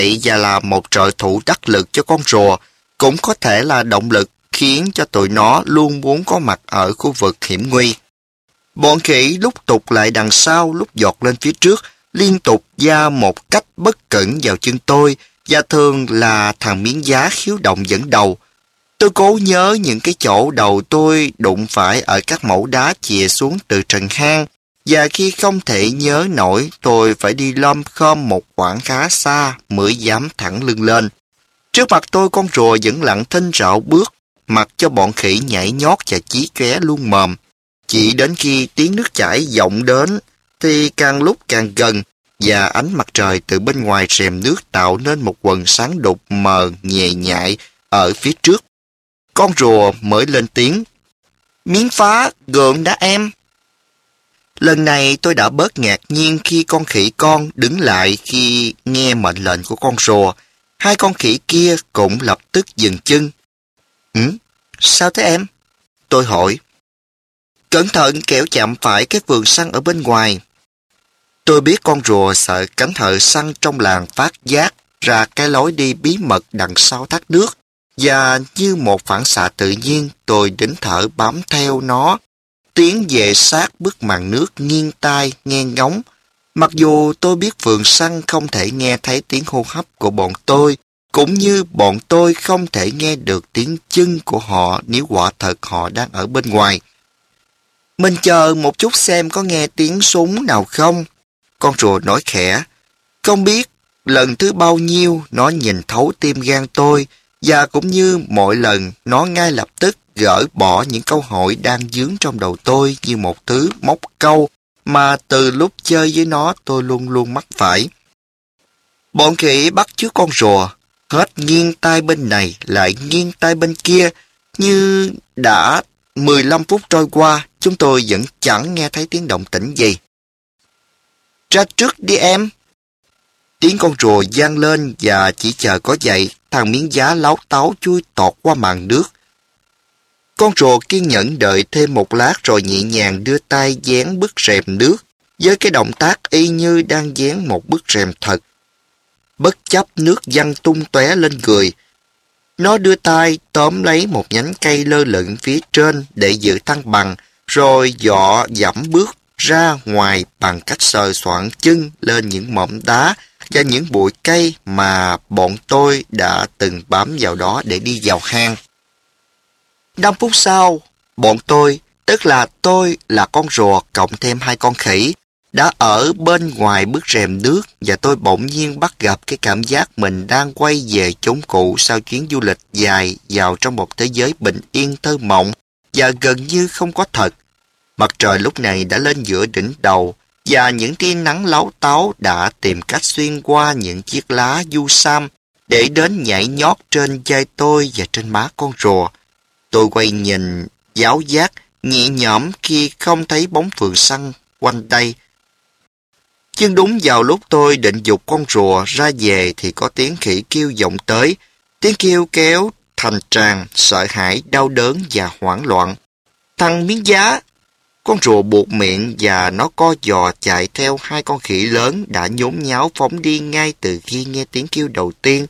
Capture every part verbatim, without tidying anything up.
và là một trợ thủ đắc lực cho con rùa, cũng có thể là động lực khiến cho tụi nó luôn muốn có mặt ở khu vực hiểm nguy. Bọn khỉ lúc tục lại đằng sau, lúc giọt lên phía trước, liên tục da một cách bất cẩn vào chân tôi, và thường là thằng miếng giá khiếu động dẫn đầu. Tôi cố nhớ những cái chỗ đầu tôi đụng phải ở các mẩu đá chìa xuống từ trần hang, và khi không thể nhớ nổi, tôi phải đi lom khom một quãng khá xa mới dám thẳng lưng lên. Trước mặt tôi, con rùa vẫn lặng thinh rạo bước, mặc cho bọn khỉ nhảy nhót và chí chóe luôn mồm. Chỉ đến khi tiếng nước chảy vọng đến, thì càng lúc càng gần, và ánh mặt trời từ bên ngoài rèm nước tạo nên một quần sáng đục mờ nhẹ nhại ở phía trước. Con rùa mới lên tiếng: "Miếng phá, gượng đã em." Lần này tôi đã bớt ngạc nhiên khi con khỉ con đứng lại khi nghe mệnh lệnh của con rùa. Hai con khỉ kia cũng lập tức dừng chân. "Ừ, sao thế em?" tôi hỏi. "Cẩn thận kẻo chạm phải cái vườn săn ở bên ngoài." Tôi biết con rùa sợ cánh thợ săn trong làng phát giác ra cái lối đi bí mật đằng sau thác nước, và như một phản xạ tự nhiên, tôi nín thở bám theo nó, tiến về sát bức màn nước nghiêng tai nghe ngóng. Mặc dù tôi biết vườn săn không thể nghe thấy tiếng hô hấp của bọn tôi, cũng như bọn tôi không thể nghe được tiếng chân của họ nếu quả thật họ đang ở bên ngoài. "Mình chờ một chút xem có nghe tiếng súng nào không?" con rùa nói khẽ. Không biết lần thứ bao nhiêu nó nhìn thấu tim gan tôi, và cũng như mọi lần, nó ngay lập tức gỡ bỏ những câu hỏi đang dướng trong đầu tôi như một thứ móc câu mà từ lúc chơi với nó tôi luôn luôn mắc phải. Bọn khỉ bắt chước con rùa, hết nghiêng tai bên này lại nghiêng tai bên kia, như đã mười lăm phút trôi qua, chúng tôi vẫn chẳng nghe thấy tiếng động tĩnh gì. "Ra trước đi em." Tiếng con rùa vang lên, và chỉ chờ có vậy, thằng miếng giá láo táo chui tọt qua màn nước. Con rùa kiên nhẫn đợi thêm một lát rồi nhẹ nhàng đưa tay dán bức rèm nước, với cái động tác y như đang dán một bức rèm thật. Bất chấp nước văng tung tóe lên người, nó đưa tay tóm lấy một nhánh cây lơ lửng phía trên để giữ thăng bằng, rồi dọ dẫm bước ra ngoài bằng cách sờ soạng chân lên những mỏm đá và những bụi cây mà bọn tôi đã từng bám vào đó để đi vào hang. Năm phút sau, bọn tôi, tức là tôi là con rùa cộng thêm hai con khỉ, đã ở bên ngoài bức rèm nước, và tôi bỗng nhiên bắt gặp cái cảm giác mình đang quay về chốn cũ sau chuyến du lịch dài vào trong một thế giới bình yên thơ mộng và gần như không có thật. Mặt trời lúc này đã lên giữa đỉnh đầu, và những tia nắng láo táo đã tìm cách xuyên qua những chiếc lá du sam để đến nhảy nhót trên vai tôi và trên má con rùa. Tôi quay nhìn, giáo giác, nhẹ nhõm khi không thấy bóng vườn săn quanh đây. Nhưng đúng vào lúc tôi định giục con rùa ra về thì có tiếng khỉ kêu vọng tới. Tiếng kêu kéo thành tràng, sợ hãi, đau đớn và hoảng loạn. "Thằng miếng giá!" Con rùa buột miệng, và nó co giò chạy theo hai con khỉ lớn đã nhốn nháo phóng đi ngay từ khi nghe tiếng kêu đầu tiên.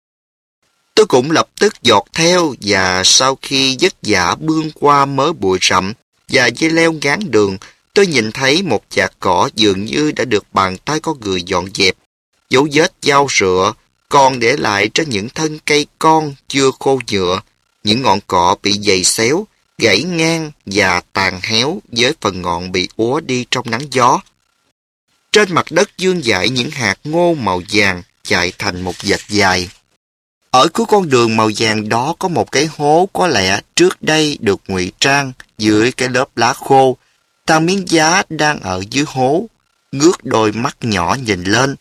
Tôi cũng lập tức giọt theo, và sau khi vất vả bươn qua mớ bụi rậm và dây leo ngán đường, tôi nhìn thấy một chạc cỏ dường như đã được bàn tay con người dọn dẹp. Dấu vết dao rựa còn để lại trên những thân cây con chưa khô nhựa, những ngọn cỏ bị giày xéo, gãy ngang và tàn héo với phần ngọn bị úa đi trong nắng gió. Trên mặt đất vương vãi những hạt ngô màu vàng chạy thành một vệt dài. Ở cuối con đường màu vàng đó có một cái hố có lẽ trước đây được ngụy trang dưới cái lớp lá khô. Thằng miếng giá đang ở dưới hố, ngước đôi mắt nhỏ nhìn lên.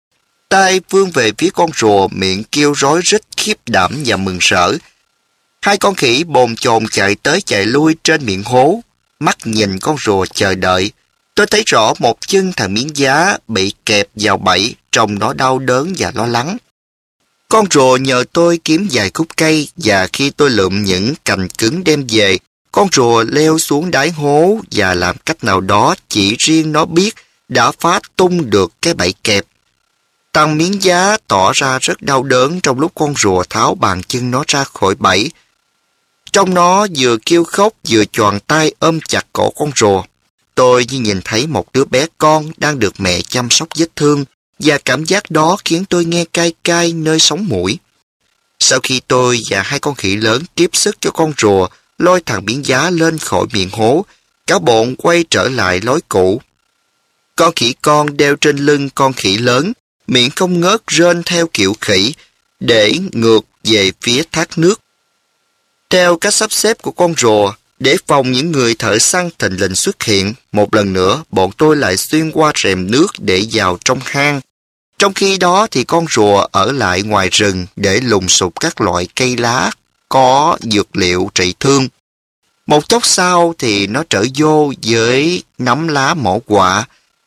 Tay vươn về phía con rùa, miệng kêu rối rít khiếp đảm và mừng rỡ. Hai con khỉ bồn chồn chạy tới chạy lui trên miệng hố, mắt nhìn con rùa chờ đợi. Tôi thấy rõ một chân thằng miếng giá bị kẹp vào bẫy, trông nó đau đớn và lo lắng. Con rùa nhờ tôi kiếm vài khúc cây, và khi tôi lượm những cành cứng đem về, con rùa leo xuống đáy hố và làm cách nào đó chỉ riêng nó biết đã phá tung được cái bẫy kẹp. Thằng Miếng Giá tỏ ra rất đau đớn trong lúc con rùa tháo bàn chân nó ra khỏi bẫy. Trong nó vừa kêu khóc vừa choàng tay ôm chặt cổ con rùa. Tôi như nhìn thấy một đứa bé con đang được mẹ chăm sóc vết thương, và cảm giác đó khiến tôi nghe cay cay nơi sống mũi. Sau khi tôi và hai con khỉ lớn tiếp sức cho con rùa lôi thằng Miếng Giá lên khỏi miệng hố, cả bọn quay trở lại lối cũ. Con khỉ con đeo trên lưng con khỉ lớn, miệng không ngớt rên theo kiểu khỉ, để ngược về phía thác nước. Theo cách sắp xếp của con rùa, để phòng những người thợ săn thình lình xuất hiện, một lần nữa bọn tôi lại xuyên qua rèm nước để vào trong hang. Trong khi đó thì con rùa ở lại ngoài rừng để lùng sục các loại cây lá có dược liệu trị thương. Một chốc sau thì nó trở vô với nắm lá mỏ quạ,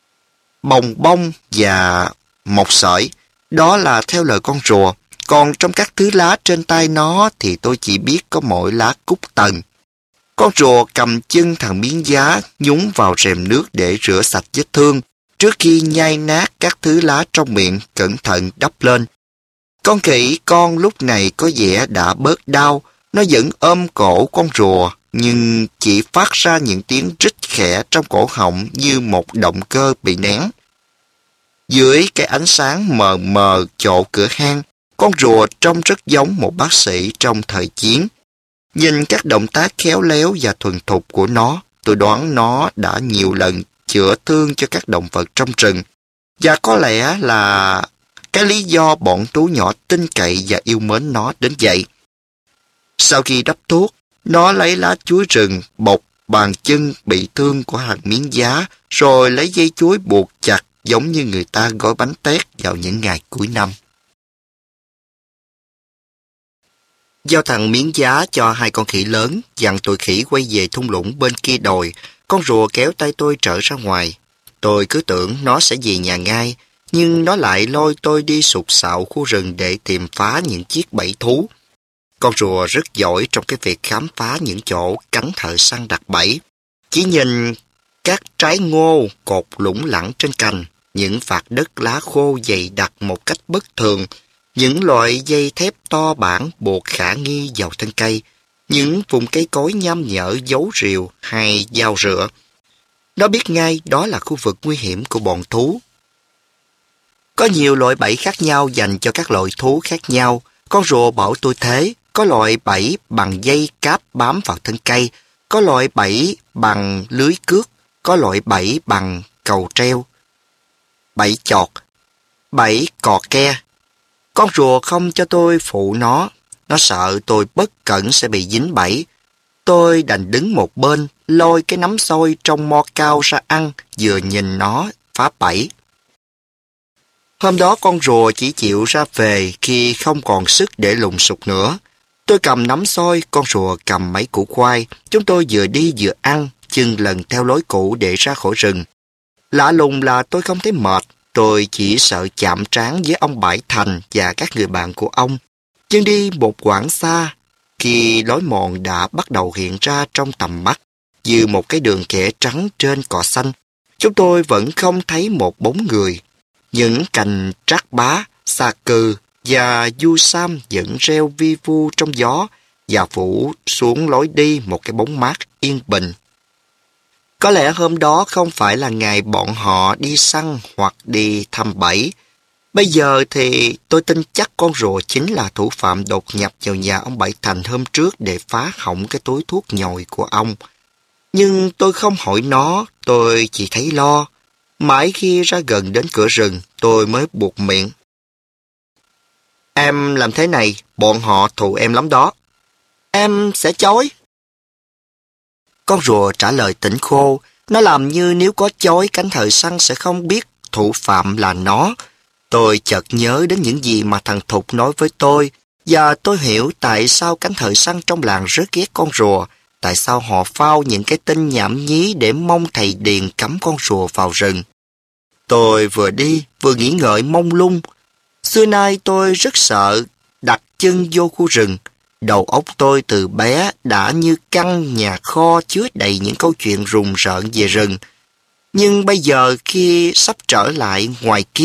bồng bông và mộc sợi. Đó là theo lời con rùa. Còn trong các thứ lá trên tay nó thì tôi chỉ biết có mỗi lá cúc tần. Con rùa cầm chân thằng Miếng Giá nhúng vào rèm nước để rửa sạch vết thương, trước khi nhai nát các thứ lá trong miệng cẩn thận đắp lên. Con khỉ con lúc này có vẻ đã bớt đau, nó vẫn ôm cổ con rùa, nhưng chỉ phát ra những tiếng rít khẽ trong cổ họng như một động cơ bị nén. Dưới cái ánh sáng mờ mờ chỗ cửa hang, con rùa trông rất giống một bác sĩ trong thời chiến. Nhìn các động tác khéo léo và thuần thục của nó, tôi đoán nó đã nhiều lần chữa thương cho các động vật trong rừng. Và có lẽ là cái lý do bọn thú nhỏ tin cậy và yêu mến nó đến vậy. Sau khi đắp thuốc, nó lấy lá chuối rừng bọc bàn chân bị thương của thằng Miếng Giá, rồi lấy dây chuối buộc chặt giống như người ta gói bánh tét vào những ngày cuối năm. Giao thằng Miếng Giá cho hai con khỉ lớn, dặn tụi khỉ quay về thung lũng bên kia đồi. Con rùa kéo tay tôi trở ra ngoài. Tôi cứ tưởng nó sẽ về nhà ngay, nhưng nó lại lôi tôi đi sục sạo khu rừng để tìm phá những chiếc bẫy thú. Con rùa rất giỏi trong cái việc khám phá những chỗ cánh thợ săn đặt bẫy. Chỉ nhìn các trái ngô cột lủng lẳng trên cành, những vạt đất lá khô dày đặc một cách bất thường, những loại dây thép to bản buộc khả nghi vào thân cây, những vùng cây cối nham nhở dấu rìu hay dao rựa. Nó biết ngay đó là khu vực nguy hiểm của bọn thú. Có nhiều loại bẫy khác nhau dành cho các loại thú khác nhau. Con rùa bảo tôi thế. Có loại bẫy bằng dây cáp bám vào thân cây, có loại bẫy bằng lưới cước, có loại bẫy bằng cầu treo, bẫy chọt, bẫy cò ke. Con rùa không cho tôi phụ nó, nó sợ tôi bất cẩn sẽ bị dính bẫy. Tôi đành đứng một bên, lôi cái nắm xôi trong mo cao ra ăn, vừa nhìn nó phá bẫy. Hôm đó con rùa chỉ chịu ra về khi không còn sức để lùng sục nữa. Tôi cầm nắm xôi, con rùa cầm mấy củ khoai. Chúng tôi vừa đi vừa ăn, chân lần theo lối cũ để ra khỏi rừng. Lạ lùng là tôi không thấy mệt. Tôi chỉ sợ chạm trán với ông Bãi Thành và các người bạn của ông. Nhưng đi một quãng xa, khi lối mòn đã bắt đầu hiện ra trong tầm mắt, như một cái đường kẻ trắng trên cỏ xanh, chúng tôi vẫn không thấy một bóng người. Những cành trác bá, xà cừ và du sam vẫn reo vi vu trong gió và phủ xuống lối đi một cái bóng mát yên bình. Có lẽ hôm đó không phải là ngày bọn họ đi săn hoặc đi thăm bẫy. Bây giờ thì tôi tin chắc con rùa chính là thủ phạm đột nhập vào nhà ông Bảy Thành hôm trước để phá hỏng cái túi thuốc nhồi của ông. Nhưng tôi không hỏi nó, tôi chỉ thấy lo. Mãi khi ra gần đến cửa rừng, tôi mới buột miệng. Em làm thế này, bọn họ thù em lắm đó. Em sẽ chối. Con rùa trả lời tỉnh khô. Nó làm như nếu có chối, cánh thợ săn sẽ không biết thủ phạm là nó. Tôi chợt nhớ đến những gì mà thằng Thục nói với tôi, và tôi hiểu tại sao cánh thợ săn trong làng rất ghét con rùa, tại sao họ phao những cái tin nhảm nhí để mong thầy Điền cấm con rùa vào rừng. Tôi vừa đi, vừa nghĩ ngợi mông lung. Xưa nay tôi rất sợ đặt chân vô khu rừng. Đầu óc tôi từ bé đã như căn nhà kho chứa đầy những câu chuyện rùng rợn về rừng. Nhưng bây giờ khi sắp trở lại ngoài kia,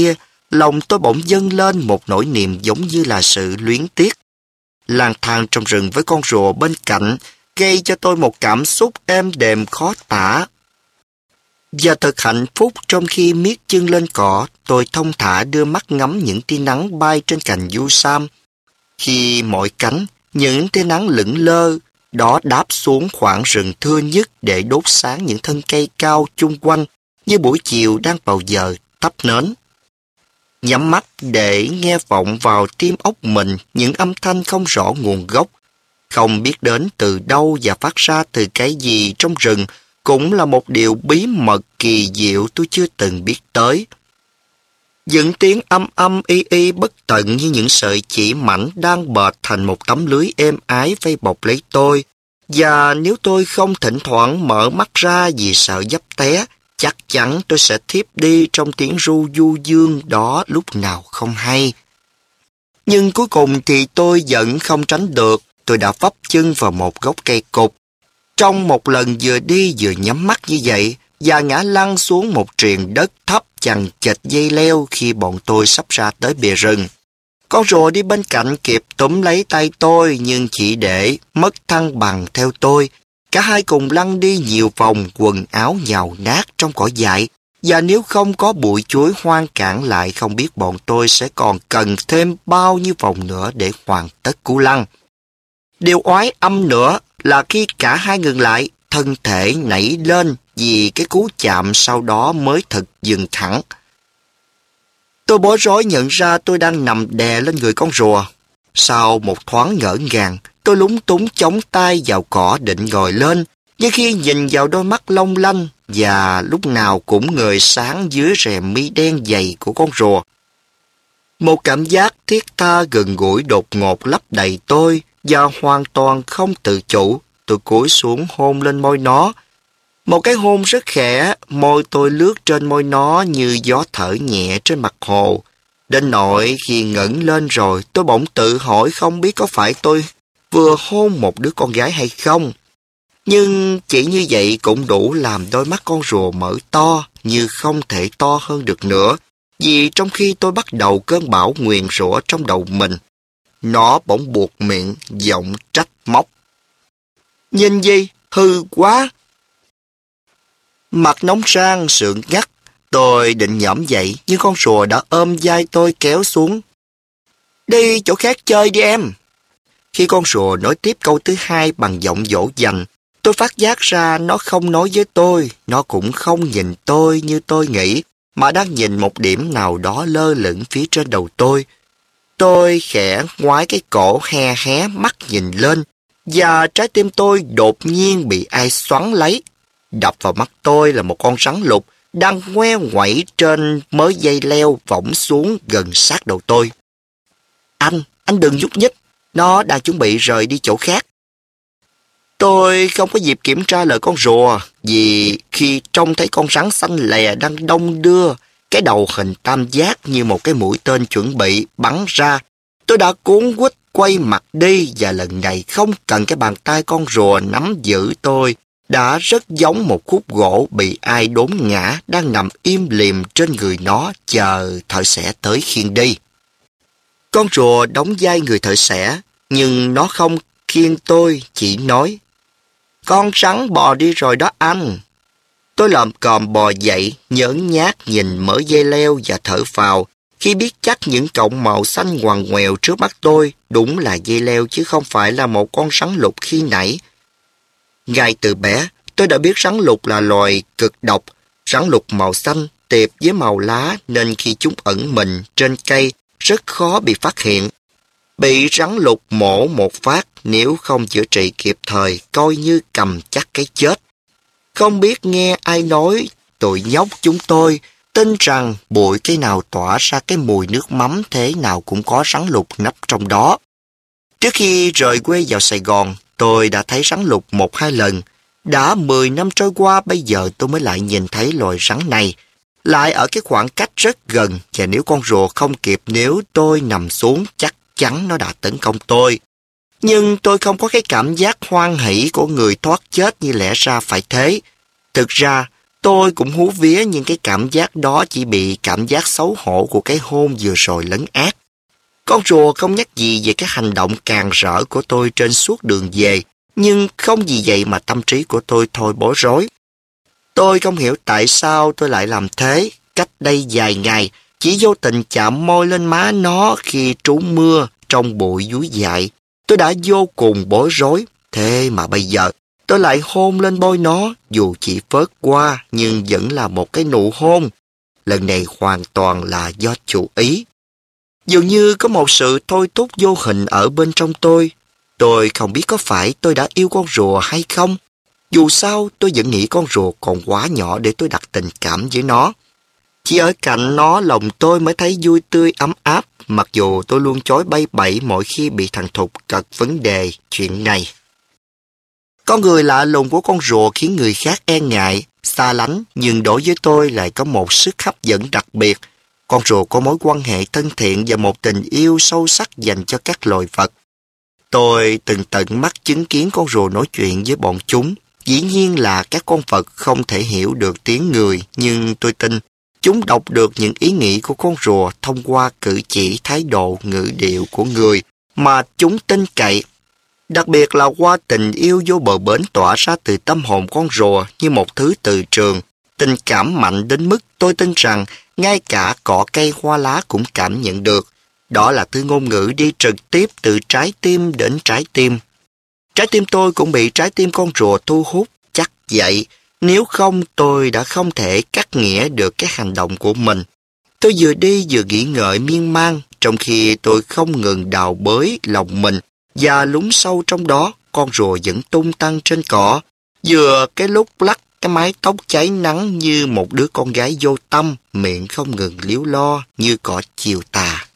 lòng tôi bỗng dâng lên một nỗi niềm giống như là sự luyến tiếc. Lang thang trong rừng với con rùa bên cạnh gây cho tôi một cảm xúc êm đềm khó tả. Và thật hạnh phúc trong khi miết chân lên cỏ, tôi thong thả đưa mắt ngắm những tia nắng bay trên cành du sam. Khi mỏi cánh, những tia nắng lững lơ, đó đáp xuống khoảng rừng thưa nhất để đốt sáng những thân cây cao chung quanh, như buổi chiều đang vào giờ thắp nến. Nhắm mắt để nghe vọng vào tim óc mình những âm thanh không rõ nguồn gốc, không biết đến từ đâu và phát ra từ cái gì trong rừng, cũng là một điều bí mật kỳ diệu tôi chưa từng biết tới. Những tiếng âm âm y y bất tận như những sợi chỉ mảnh đang bệt thành một tấm lưới êm ái vây bọc lấy tôi, và nếu tôi không thỉnh thoảng mở mắt ra vì sợ dấp té, chắc chắn tôi sẽ thiếp đi trong tiếng ru du dương đó lúc nào không hay. Nhưng cuối cùng thì tôi vẫn không tránh được, tôi đã vấp chân vào một gốc cây cột. Trong một lần vừa đi vừa nhắm mắt như vậy, và ngã lăn xuống một triền đất thấp chằng chịt dây leo khi bọn tôi sắp ra tới bìa rừng. Con rùa đi bên cạnh kịp túm lấy tay tôi nhưng chỉ để mất thăng bằng theo tôi. Cả hai cùng lăn đi nhiều vòng, quần áo nhào nát trong cỏ dại, và nếu không có bụi chuối hoang cản lại, không biết bọn tôi sẽ còn cần thêm bao nhiêu vòng nữa để hoàn tất cú lăn. Điều oái âm nữa là khi cả hai ngừng lại, thân thể nảy lên vì cái cú chạm sau đó mới thật dừng thẳng. Tôi bối rối nhận ra tôi đang nằm đè lên người con rùa. Sau một thoáng ngỡ ngàng, tôi lúng túng chống tay vào cỏ định ngồi lên, nhưng khi nhìn vào đôi mắt long lanh và lúc nào cũng ngời sáng dưới rèm mi đen dày của con rùa, một cảm giác thiết tha gần gũi đột ngột lấp đầy tôi và hoàn toàn không tự chủ. Tôi cúi xuống hôn lên môi nó. Một cái hôn rất khẽ, môi tôi lướt trên môi nó như gió thở nhẹ trên mặt hồ. Đến nỗi khi ngẩng lên rồi, tôi bỗng tự hỏi không biết có phải tôi vừa hôn một đứa con gái hay không. Nhưng chỉ như vậy cũng đủ làm đôi mắt con rùa mở to, như không thể to hơn được nữa. Vì trong khi tôi bắt đầu cơn bão nguyền rủa trong đầu mình, nó bỗng buột miệng, giọng trách móc. Nhìn gì? Hư quá! Mặt nóng rang, sượng ngắt. Tôi định nhõm dậy, nhưng con rùa đã ôm vai tôi kéo xuống. Đi chỗ khác chơi đi em. Khi con rùa nói tiếp câu thứ hai bằng giọng dỗ dành, tôi phát giác ra nó không nói với tôi, nó cũng không nhìn tôi như tôi nghĩ, mà đang nhìn một điểm nào đó lơ lửng phía trên đầu tôi. Tôi khẽ ngoái cái cổ he hé mắt nhìn lên, và trái tim tôi đột nhiên bị ai xoắn lấy. Đập vào mắt tôi là một con rắn lục đang ngoe ngoẩy trên mớ dây leo võng xuống gần sát đầu tôi. Anh, anh đừng nhúc nhích, nó đang chuẩn bị rời đi chỗ khác. Tôi không có dịp kiểm tra lời con rùa, vì khi trông thấy con rắn xanh lè đang đong đưa, cái đầu hình tam giác như một cái mũi tên chuẩn bị bắn ra, tôi đã cuốn quýt quay mặt đi, và lần này không cần cái bàn tay con rùa nắm giữ tôi, đã rất giống một khúc gỗ bị ai đốn ngã đang nằm im lìm trên người nó chờ thợ xẻ tới khiêng đi. Con rùa đóng vai người thợ xẻ, nhưng nó không khiêng tôi, chỉ nói: Con rắn bò đi rồi đó anh. Tôi lồm còm bò dậy, nhớn nhác nhìn mớ dây leo và thở phào khi biết chắc những cọng màu xanh ngoằn ngoèo trước mắt tôi đúng là dây leo chứ không phải là một con rắn lục khi nãy. Ngay từ bé, tôi đã biết rắn lục là loài cực độc. Rắn lục màu xanh tiệp với màu lá nên khi chúng ẩn mình trên cây rất khó bị phát hiện. Bị rắn lục mổ một phát nếu không chữa trị kịp thời coi như cầm chắc cái chết. Không biết nghe ai nói, tụi nhóc chúng tôi tin rằng bụi cây nào tỏa ra cái mùi nước mắm thế nào cũng có rắn lục nấp trong đó. Trước khi rời quê vào Sài Gòn, tôi đã thấy rắn lục một hai lần. Đã mười năm trôi qua, bây giờ tôi mới lại nhìn thấy loài rắn này, lại ở cái khoảng cách rất gần, và nếu con rùa không kịp nếu tôi nằm xuống, chắc chắn nó đã tấn công tôi. Nhưng tôi không có cái cảm giác hoan hỷ của người thoát chết như lẽ ra phải thế. Thực ra, Tôi cũng hú vía, nhưng cái cảm giác đó chỉ bị cảm giác xấu hổ của cái hôn vừa rồi lấn át. Con rùa không nhắc gì về cái hành động càn rỡ của tôi trên suốt đường về, nhưng không vì vậy mà tâm trí của tôi thôi bối rối. Tôi không hiểu tại sao tôi lại làm thế. Cách đây vài ngày, chỉ vô tình chạm môi lên má nó khi trú mưa trong bụi dúi dại. Tôi đã vô cùng bối rối. Thế mà bây giờ, tôi lại hôn lên môi nó, dù chỉ phớt qua nhưng vẫn là một cái nụ hôn. Lần này hoàn toàn là do chủ ý. Dường như có một sự thôi thúc vô hình ở bên trong tôi. Tôi không biết có phải tôi đã yêu con rùa hay không. Dù sao, tôi vẫn nghĩ con rùa còn quá nhỏ để tôi đặt tình cảm với nó. Chỉ ở cạnh nó, lòng tôi mới thấy vui tươi ấm áp, mặc dù tôi luôn chối bay bẩy mỗi khi bị thằng Thục cật vấn đề chuyện này. Con người lạ lùng của con rùa khiến người khác e ngại, xa lánh, nhưng đối với tôi lại có một sức hấp dẫn đặc biệt. Con rùa có mối quan hệ thân thiện và một tình yêu sâu sắc dành cho các loài vật. Tôi từng tận mắt chứng kiến con rùa nói chuyện với bọn chúng. Dĩ nhiên là các con vật không thể hiểu được tiếng người, nhưng tôi tin chúng đọc được những ý nghĩ của con rùa thông qua cử chỉ, thái độ, ngữ điệu của người mà chúng tin cậy. Đặc biệt là qua tình yêu vô bờ bến tỏa ra từ tâm hồn con rùa như một thứ từ trường. Tình cảm mạnh đến mức tôi tin rằng ngay cả cỏ cây hoa lá cũng cảm nhận được. Đó là thứ ngôn ngữ đi trực tiếp từ trái tim đến trái tim. Trái tim tôi cũng bị trái tim con rùa thu hút, chắc vậy. Nếu không, tôi đã không thể cắt nghĩa được cái hành động của mình. Tôi vừa đi vừa nghĩ ngợi miên man, trong khi tôi không ngừng đào bới lòng mình, và lún sâu trong đó, con rùa vẫn tung tăng trên cỏ, vừa cái lúc lắc cái mái tóc cháy nắng như một đứa con gái vô tâm, miệng không ngừng líu lo như cỏ chiều tà.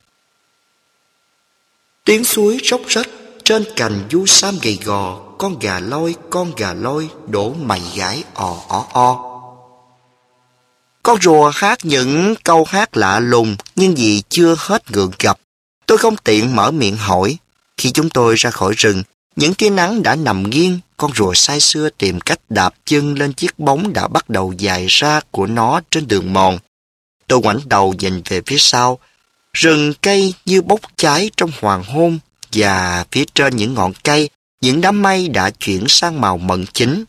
Tiếng suối róc rách, trên cành du sam gầy gò, con gà lôi, con gà lôi, đổ mày gái ò ó o. Con rùa hát những câu hát lạ lùng, nhưng vì chưa hết ngượng ngập, tôi không tiện mở miệng hỏi. Khi chúng tôi ra khỏi rừng, những tia nắng đã nằm nghiêng, con rùa say sưa tìm cách đạp chân lên chiếc bóng đã bắt đầu dài ra của nó trên đường mòn. Tôi ngoảnh đầu nhìn về phía sau, rừng cây như bốc cháy trong hoàng hôn, và phía trên những ngọn cây, những đám mây đã chuyển sang màu mận chín.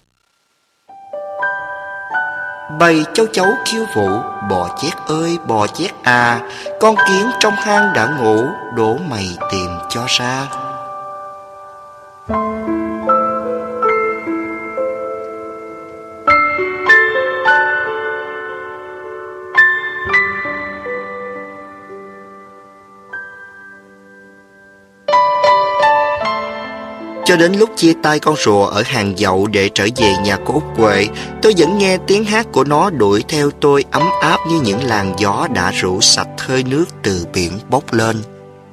Bầy châu chấu khiêu vũ, bò chét ơi bò chét à, con kiến trong hang đã ngủ, đổ mày tìm cho ra. Cho đến lúc chia tay con rùa ở hàng dậu để trở về nhà của Út Huệ, tôi vẫn nghe tiếng hát của nó đuổi theo tôi ấm áp như những làn gió đã rủ sạch hơi nước từ biển bốc lên.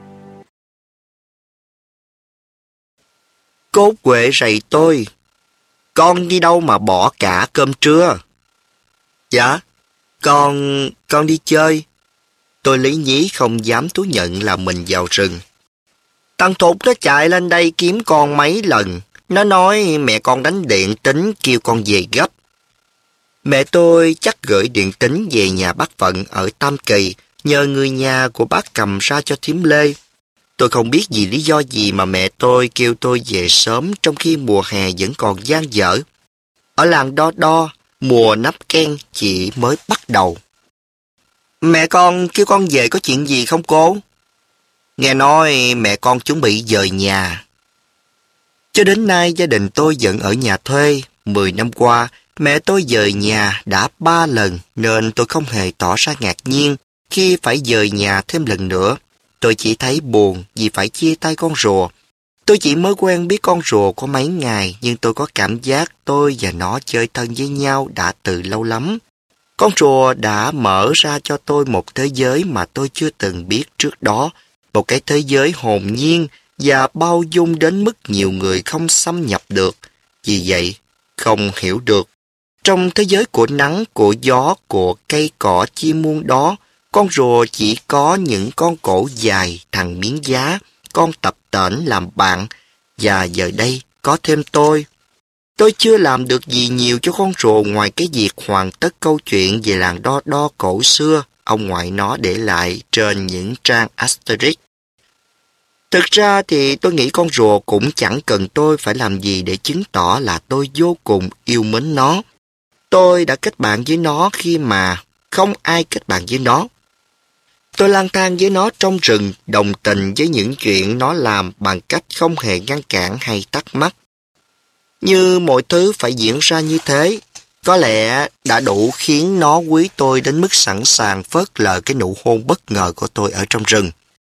Cô Út Huệ rầy tôi: "Con đi đâu mà bỏ cả cơm trưa?" "Dạ, con... con đi chơi." Tôi lý nhí không dám thú nhận là mình vào rừng. Thằng Thục nó chạy lên đây kiếm con mấy lần. Nó nói mẹ con đánh điện tính kêu con về gấp. Mẹ tôi chắc gửi điện tính về nhà bác Vận ở Tam Kỳ, nhờ người nhà của bác cầm ra cho thím Lê. Tôi không biết vì lý do gì mà mẹ tôi kêu tôi về sớm trong khi mùa hè vẫn còn dang dở. Ở làng Đo Đo, mùa nắp ken chỉ mới bắt đầu. "Mẹ con kêu con về có chuyện gì không cô?" "Nghe nói mẹ con chuẩn bị dời nhà." Cho đến nay gia đình tôi vẫn ở nhà thuê. Mười năm qua, mẹ tôi dời nhà đã ba lần, nên tôi không hề tỏ ra ngạc nhiên khi phải dời nhà thêm lần nữa. Tôi chỉ thấy buồn vì phải chia tay con rùa. Tôi chỉ mới quen biết con rùa có mấy ngày, nhưng tôi có cảm giác tôi và nó chơi thân với nhau đã từ lâu lắm. Con rùa đã mở ra cho tôi một thế giới mà tôi chưa từng biết trước đó. Một cái thế giới hồn nhiên và bao dung đến mức nhiều người không xâm nhập được. Vì vậy, không hiểu được. Trong thế giới của nắng, của gió, của cây cỏ chim muôn đó, con rùa chỉ có những con cổ dài, thằng miếng giá, con tập tễnh làm bạn, và giờ đây có thêm tôi. Tôi chưa làm được gì nhiều cho con rùa ngoài cái việc hoàn tất câu chuyện về làng đo đo cổ xưa ông ngoại nó để lại trên những trang Asterix. Thực ra thì tôi nghĩ con rùa cũng chẳng cần tôi phải làm gì để chứng tỏ là tôi vô cùng yêu mến nó. Tôi đã kết bạn với nó khi mà không ai kết bạn với nó. Tôi lang thang với nó trong rừng, đồng tình với những chuyện nó làm bằng cách không hề ngăn cản hay thắc mắc. Như mọi thứ phải diễn ra như thế, có lẽ đã đủ khiến nó quý tôi đến mức sẵn sàng phớt lờ cái nụ hôn bất ngờ của tôi ở trong rừng.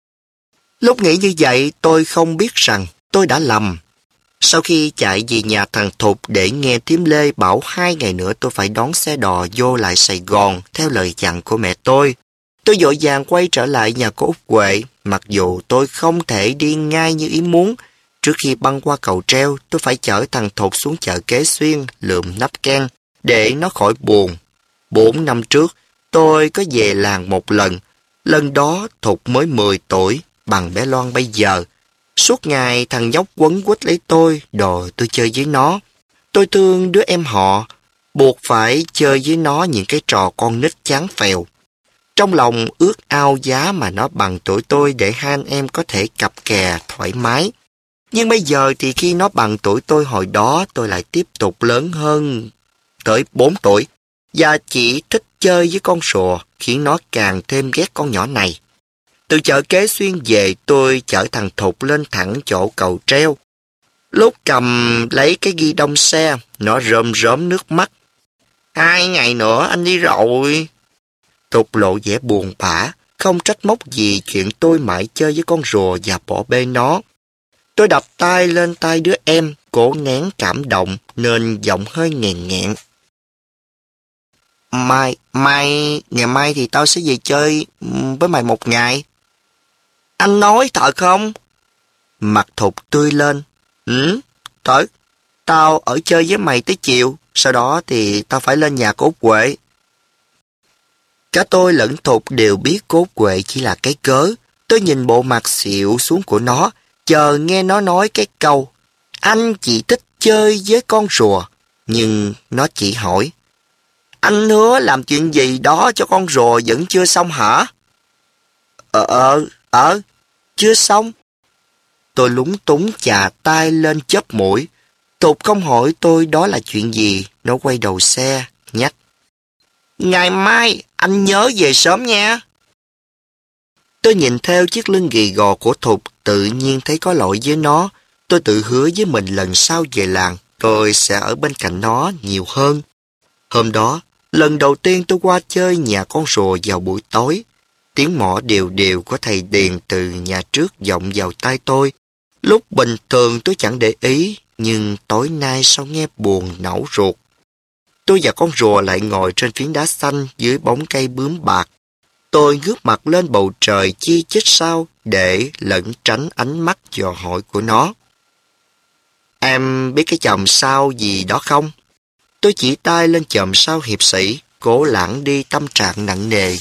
Lúc nghĩ như vậy, tôi không biết rằng tôi đã lầm. Sau khi chạy về nhà thằng Thục để nghe thím Lê bảo hai ngày nữa tôi phải đón xe đò vô lại Sài Gòn theo lời dặn của mẹ tôi, tôi vội vàng quay trở lại nhà cô Út Huệ, mặc dù tôi không thể đi ngay như ý muốn. Trước khi băng qua cầu treo, tôi phải chở thằng Thục xuống chợ Kế Xuyên lượm nắp can để nó khỏi buồn. Bốn năm trước, tôi có về làng một lần. Lần đó Thục mới mười tuổi, bằng bé Loan bây giờ. Suốt ngày thằng nhóc quấn quýt lấy tôi, đòi tôi chơi với nó. Tôi thương đứa em họ, buộc phải chơi với nó những cái trò con nít chán phèo. Trong lòng ước ao giá mà nó bằng tuổi tôi để hai anh em có thể cặp kè thoải mái. Nhưng bây giờ thì khi nó bằng tuổi tôi hồi đó, tôi lại tiếp tục lớn hơn tới bốn tuổi và chỉ thích chơi với con rùa, khiến nó càng thêm ghét con nhỏ này. Từ chợ Kế Xuyên về, tôi chở thằng Thục lên thẳng chỗ cầu treo. Lúc cầm lấy cái ghi đông xe, nó rơm rớm nước mắt. Hai ngày nữa anh đi rồi. Thục lộ vẻ buồn bã, không trách móc gì chuyện tôi mãi chơi với con rùa và bỏ bê nó. Tôi đập tay lên tay đứa em, cố nén cảm động nên giọng hơi nghẹn nghẹn. Mai, mai, ngày mai thì tao sẽ về chơi với mày một ngày. Anh nói thật không? Mặt Thục tươi lên. Ừ, tới. Tao ở chơi với mày tới chiều, sau đó thì tao phải lên nhà cô Út Huệ. Cả tôi lẫn Thục đều biết cô Út Huệ chỉ là cái cớ. Tôi nhìn bộ mặt xịu xuống của nó, chờ nghe nó nói cái câu anh chỉ thích chơi với con rùa. Nhưng nó chỉ hỏi, anh hứa làm chuyện gì đó cho con rùa vẫn chưa xong hả? Ờ, ờ, ờ, chưa xong. Tôi lúng túng chà tay lên chớp mũi. Thục không hỏi tôi đó là chuyện gì, nó quay đầu xe, nhắc. Ngày mai anh nhớ về sớm nha. Tôi nhìn theo chiếc lưng gầy gò của Thục, tự nhiên thấy có lỗi với nó. Tôi tự hứa với mình lần sau về làng, tôi sẽ ở bên cạnh nó nhiều hơn. Hôm đó, lần đầu tiên tôi qua chơi nhà con rùa vào buổi tối. Tiếng mõ đều đều của thầy Điền từ nhà trước vọng vào tai tôi. Lúc bình thường tôi chẳng để ý, nhưng tối nay sao nghe buồn não ruột. Tôi và con rùa lại ngồi trên phiến đá xanh dưới bóng cây bướm bạc. Tôi ngước mặt lên bầu trời chi chít sao để lẩn tránh ánh mắt dò hỏi của nó. Em biết cái chòm sao gì đó không? Tôi chỉ tay lên chòm sao hiệp sĩ, cố lãng đi tâm trạng nặng nề.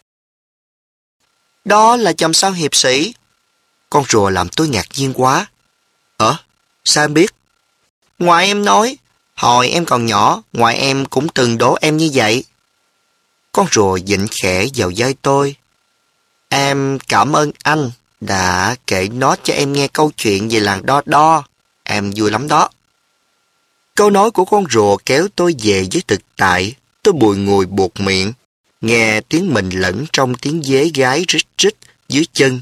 Đó là chòm sao hiệp sĩ. Con rùa làm tôi ngạc nhiên quá. Ờ, sao em biết? Ngoại em nói, hồi em còn nhỏ, ngoại em cũng từng đố em như vậy. Con rùa vịnh khẽ vào vai tôi. Em cảm ơn anh đã kể nó cho em nghe câu chuyện về làng đo đo. Em vui lắm đó. Câu nói của con rùa kéo tôi về với thực tại. Tôi bùi ngùi buột miệng, nghe tiếng mình lẫn trong tiếng dế gái rít rít dưới chân.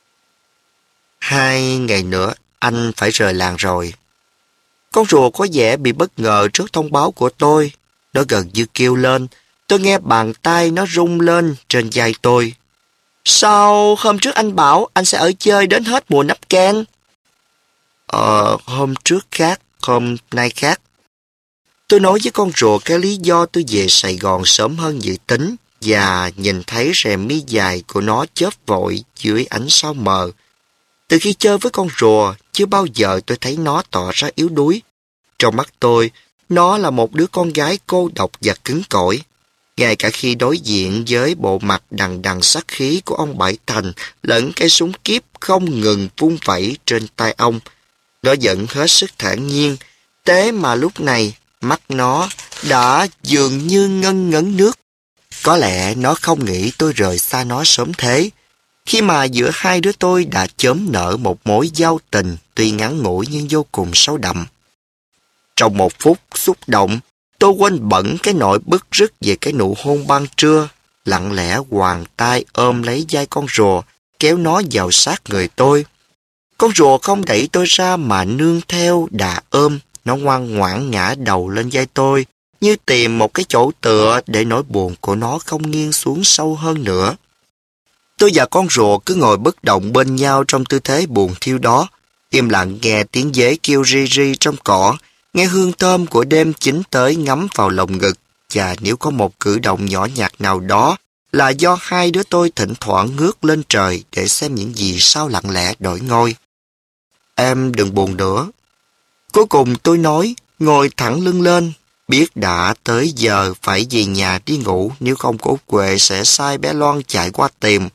Hai ngày nữa anh phải rời làng rồi. Con rùa có vẻ bị bất ngờ trước thông báo của tôi. Nó gần như kêu lên. Tôi nghe bàn tay nó rung lên trên vai tôi. Sao hôm trước anh bảo anh sẽ ở chơi đến hết mùa nắp can? Ờ, hôm trước khác, hôm nay khác. Tôi nói với con rùa cái lý do tôi về Sài Gòn sớm hơn dự tính và nhìn thấy rèm mi dài của nó chớp vội dưới ánh sao mờ. Từ khi chơi với con rùa, chưa bao giờ tôi thấy nó tỏ ra yếu đuối. Trong mắt tôi, nó là một đứa con gái cô độc và cứng cỏi. Ngay cả khi đối diện với bộ mặt đằng đằng sát khí của ông Bảy Thành lẫn cái súng kíp không ngừng vung vẩy trên tay ông, nó vẫn hết sức thản nhiên, tế mà lúc này, mắt nó đã dường như ngân ngấn nước. Có lẽ nó không nghĩ tôi rời xa nó sớm thế, khi mà giữa hai đứa tôi đã chớm nở một mối giao tình tuy ngắn ngủi nhưng vô cùng sâu đậm. Trong một phút xúc động, tôi quên bẵng cái nỗi bứt rứt về cái nụ hôn ban trưa, lặng lẽ choàng tay ôm lấy vai con rùa, kéo nó vào sát người tôi. Con rùa không đẩy tôi ra mà nương theo đà ôm, nó ngoan ngoãn ngã đầu lên vai tôi, như tìm một cái chỗ tựa để nỗi buồn của nó không nghiêng xuống sâu hơn nữa. Tôi và con rùa cứ ngồi bất động bên nhau trong tư thế buồn thiêu đó, im lặng nghe tiếng dế kêu ri ri trong cỏ, nghe hương thơm của đêm chín tới ngắm vào lồng ngực, và nếu có một cử động nhỏ nhặt nào đó là do hai đứa tôi thỉnh thoảng ngước lên trời để xem những gì sao lặng lẽ đổi ngôi. Em đừng buồn nữa. Cuối cùng tôi nói, ngồi thẳng lưng lên, biết đã tới giờ phải về nhà đi ngủ, nếu không cô Út Huệ sẽ sai bé Loan chạy qua tìm.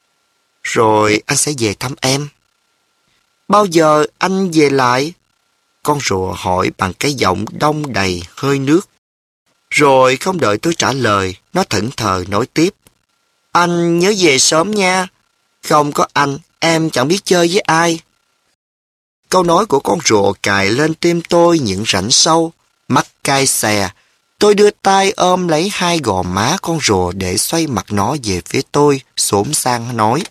Rồi anh sẽ về thăm em. Bao giờ anh về lại? Con rùa hỏi bằng cái giọng đong đầy hơi nước. Rồi không đợi tôi trả lời, nó thẫn thờ nói tiếp. Anh nhớ về sớm nha. Không có anh, em chẳng biết chơi với ai. Câu nói của con rùa cài lên tim tôi những rãnh sâu, mắt cay xè. Tôi đưa tay ôm lấy hai gò má con rùa để xoay mặt nó về phía tôi, xổm sang nói.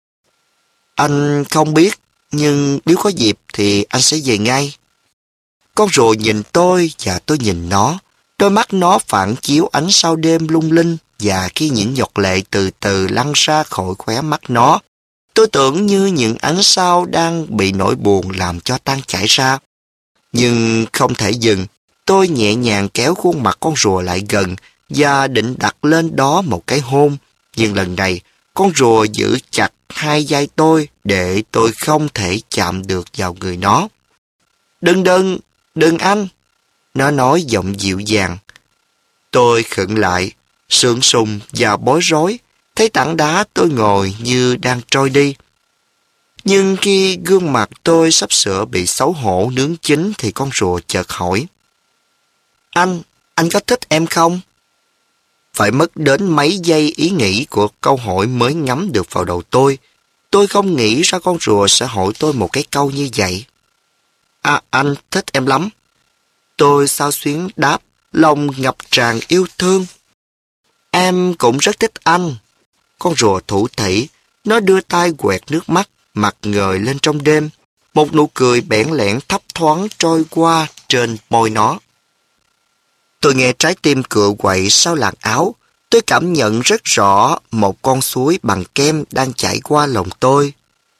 Anh không biết, nhưng nếu có dịp thì anh sẽ về ngay. Con rùa nhìn tôi và tôi nhìn nó. Đôi mắt nó phản chiếu ánh sao đêm lung linh, và khi những giọt lệ từ từ lăn ra khỏi khóe mắt nó, tôi tưởng như những ánh sao đang bị nỗi buồn làm cho tan chảy ra. Nhưng không thể dừng, tôi nhẹ nhàng kéo khuôn mặt con rùa lại gần và định đặt lên đó một cái hôn. Nhưng lần này, con rùa giữ chặt hai vai tôi để tôi không thể chạm được vào người nó. Đừng đừng, đừng anh, nó nói giọng dịu dàng. Tôi khựng lại, sượng sùng và bối rối, thấy tảng đá tôi ngồi như đang trôi đi. Nhưng khi gương mặt tôi sắp sửa bị xấu hổ nướng chín thì con rùa chợt hỏi. Anh, anh có thích em không? Phải mất đến mấy giây ý nghĩ của câu hỏi mới ngắm được vào đầu tôi. Tôi không nghĩ ra con rùa sẽ hỏi tôi một cái câu như vậy. À, anh thích em lắm. Tôi xao xuyến đáp, lòng ngập tràn yêu thương. Em cũng rất thích anh. Con rùa thủ thỉ, nó đưa tay quẹt nước mắt, mặt ngời lên trong đêm. Một nụ cười bẽn lẽn thấp thoáng trôi qua trên môi nó. Tôi nghe trái tim cựa quậy sau làn áo. Tôi cảm nhận rất rõ một con suối bằng kem đang chảy qua lòng tôi.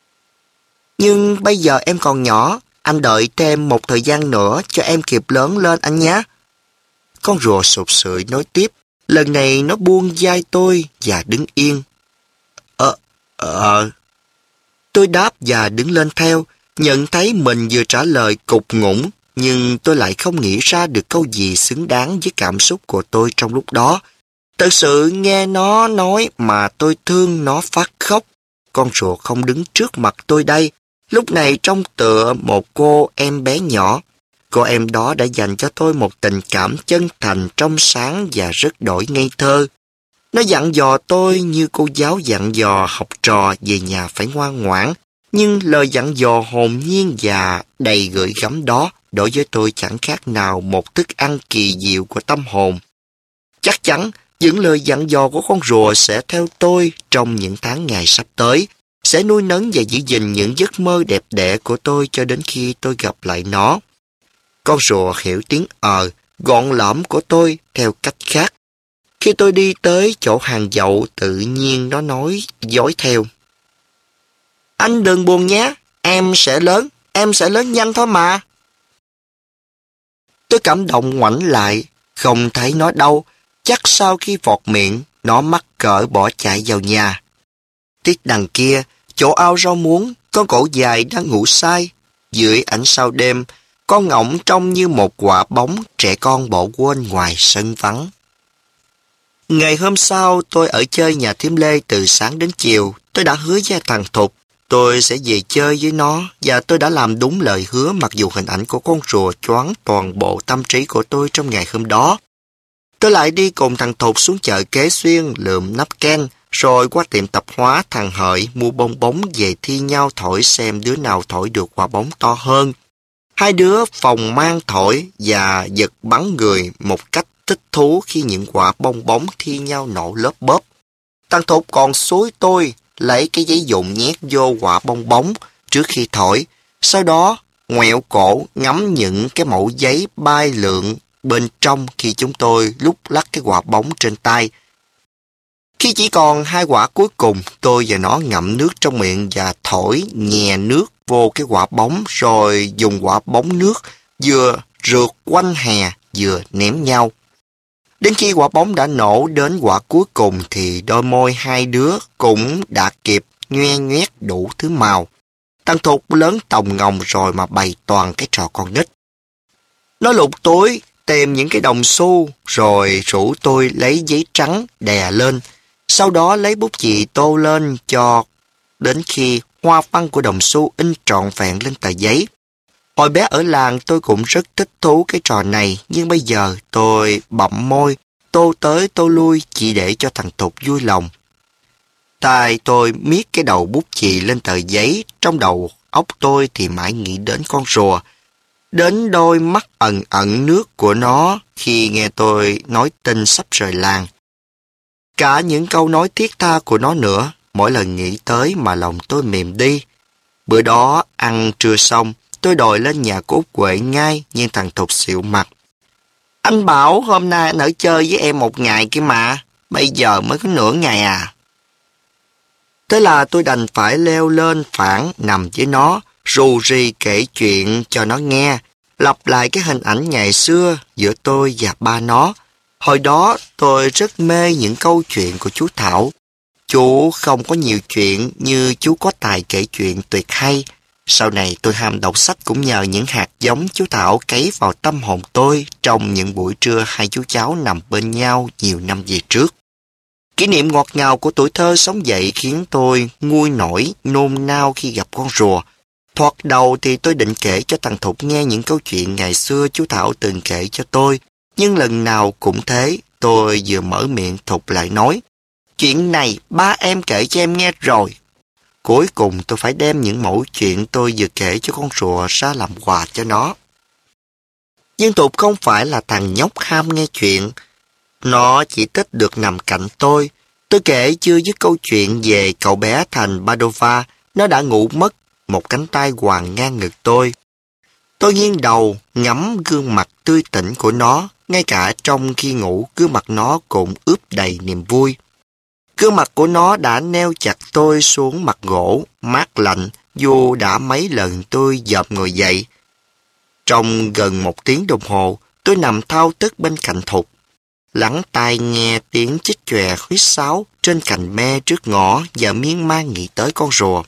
Nhưng bây giờ em còn nhỏ, anh đợi thêm một thời gian nữa cho em kịp lớn lên anh nhé. Con rùa sụt sưởi nói tiếp. Lần này nó buông vai tôi và đứng yên. Ờ, ờ... Tôi đáp và đứng lên theo, nhận thấy mình vừa trả lời cục ngủng, nhưng tôi lại không nghĩ ra được câu gì xứng đáng với cảm xúc của tôi trong lúc đó. Thật sự nghe nó nói mà tôi thương nó phát khóc. Con rùa không đứng trước mặt tôi đây, lúc này trông tựa một cô em bé nhỏ. Cô em đó đã dành cho tôi một tình cảm chân thành, trong sáng và rất đổi ngây thơ. Nó dặn dò tôi như cô giáo dặn dò học trò về nhà phải ngoan ngoãn, nhưng lời dặn dò hồn nhiên và đầy gợi gắm đó đối với tôi chẳng khác nào một thức ăn kỳ diệu của tâm hồn. Chắc chắn những lời dặn dò của con rùa sẽ theo tôi trong những tháng ngày sắp tới, sẽ nuôi nấng và giữ gìn những giấc mơ đẹp đẽ của tôi cho đến khi tôi gặp lại nó. Con rùa hiểu tiếng ờ, gọn lõm của tôi theo cách khác. Khi tôi đi tới chỗ hàng dậu, tự nhiên nó nói dối theo. Anh đừng buồn nhé, em sẽ lớn, em sẽ lớn nhanh thôi mà. Tôi cảm động ngoảnh lại, không thấy nó đâu, chắc sau khi vọt miệng, nó mắc cỡ bỏ chạy vào nhà. Tiết đằng kia, chỗ ao rau muống, con cổ dài đang ngủ say. Dưới ánh sao đêm, con ngỗng trông như một quả bóng trẻ con bỏ quên ngoài sân vắng. Ngày hôm sau, tôi ở chơi nhà thím Lê từ sáng đến chiều. Tôi đã hứa với thằng Thục, tôi sẽ về chơi với nó, và tôi đã làm đúng lời hứa mặc dù hình ảnh của con rùa choáng toàn bộ tâm trí của tôi trong ngày hôm đó. Tôi lại đi cùng thằng Thục xuống chợ Kế Xuyên lượm nắp ken, rồi qua tiệm tạp hóa thằng Hợi mua bong bóng về thi nhau thổi xem đứa nào thổi được quả bóng to hơn. Hai đứa phòng mang thổi và giật bắn người một cách thích thú khi những quả bong bóng thi nhau nổ lớp bóp. Thằng Thục còn xúi tôi lấy cái giấy dụng nhét vô quả bong bóng trước khi thổi, sau đó ngoẹo cổ ngắm những cái mẩu giấy bay lượn bên trong khi chúng tôi lúc lắc cái quả bóng trên tay. Khi chỉ còn hai quả cuối cùng, tôi và nó ngậm nước trong miệng và thổi nhè nước vô cái quả bóng, rồi dùng quả bóng nước vừa rượt quanh hè vừa ném nhau. Đến khi quả bóng đã nổ đến quả cuối cùng thì đôi môi hai đứa cũng đã kịp nhoe nhoét đủ thứ màu. Thằng Thục lớn tòng ngồng rồi mà bày toàn cái trò con nít. Nó lục túi tìm những cái đồng xu rồi rủ tôi lấy giấy trắng đè lên, sau đó lấy bút chì tô lên cho đến khi hoa văn của đồng xu in trọn vẹn lên tờ giấy. Hồi bé ở làng tôi cũng rất thích thú cái trò này, nhưng bây giờ tôi bặm môi, tô tới tô lui chỉ để cho thằng Thục vui lòng. Tai tôi miết cái đầu bút chì lên tờ giấy, trong đầu óc tôi thì mãi nghĩ đến con rùa, đến đôi mắt ẩn ẩn nước của nó khi nghe tôi nói tin sắp rời làng. Cả những câu nói thiết tha của nó nữa, mỗi lần nghĩ tới mà lòng tôi mềm đi. Bữa đó ăn trưa xong, tôi đòi lên nhà của Út Huệ ngay, nhưng thằng Thục xịu mặt. Anh bảo hôm nay anh ở chơi với em một ngày kia mà, bây giờ mới có nửa ngày à. Thế là tôi đành phải leo lên phản nằm với nó, rù rì kể chuyện cho nó nghe, lặp lại cái hình ảnh ngày xưa giữa tôi và ba nó. Hồi đó tôi rất mê những câu chuyện của chú Thảo. Chú không có nhiều chuyện như chú có tài kể chuyện tuyệt hay. Sau này tôi ham đọc sách cũng nhờ những hạt giống chú Thảo cấy vào tâm hồn tôi trong những buổi trưa hai chú cháu nằm bên nhau nhiều năm về trước. Kỷ niệm ngọt ngào của tuổi thơ sống dậy khiến tôi nguôi nổi nôn nao khi gặp con rùa. Thoạt đầu thì tôi định kể cho thằng Thục nghe những câu chuyện ngày xưa chú Thảo từng kể cho tôi, nhưng lần nào cũng thế, tôi vừa mở miệng Thục lại nói, chuyện này ba em kể cho em nghe rồi. Cuối cùng tôi phải đem những mẩu chuyện tôi vừa kể cho con rùa ra làm quà cho nó. Nhưng Thục không phải là thằng nhóc ham nghe chuyện. Nó chỉ thích được nằm cạnh tôi. Tôi kể chưa dứt câu chuyện về cậu bé thành Padova, nó đã ngủ mất, một cánh tay quàng ngang ngực tôi. Tôi nghiêng đầu, ngắm gương mặt tươi tỉnh của nó, ngay cả trong khi ngủ, gương mặt nó cũng ướp đầy niềm vui. Gương mặt của nó đã neo chặt tôi xuống mặt gỗ, mát lạnh, dù đã mấy lần tôi dợp ngồi dậy. Trong gần một tiếng đồng hồ, tôi nằm thao thức bên cạnh Thục, lắng tai nghe tiếng chích chòe huýt sáo trên cành me trước ngõ và miên man nghĩ tới con rùa.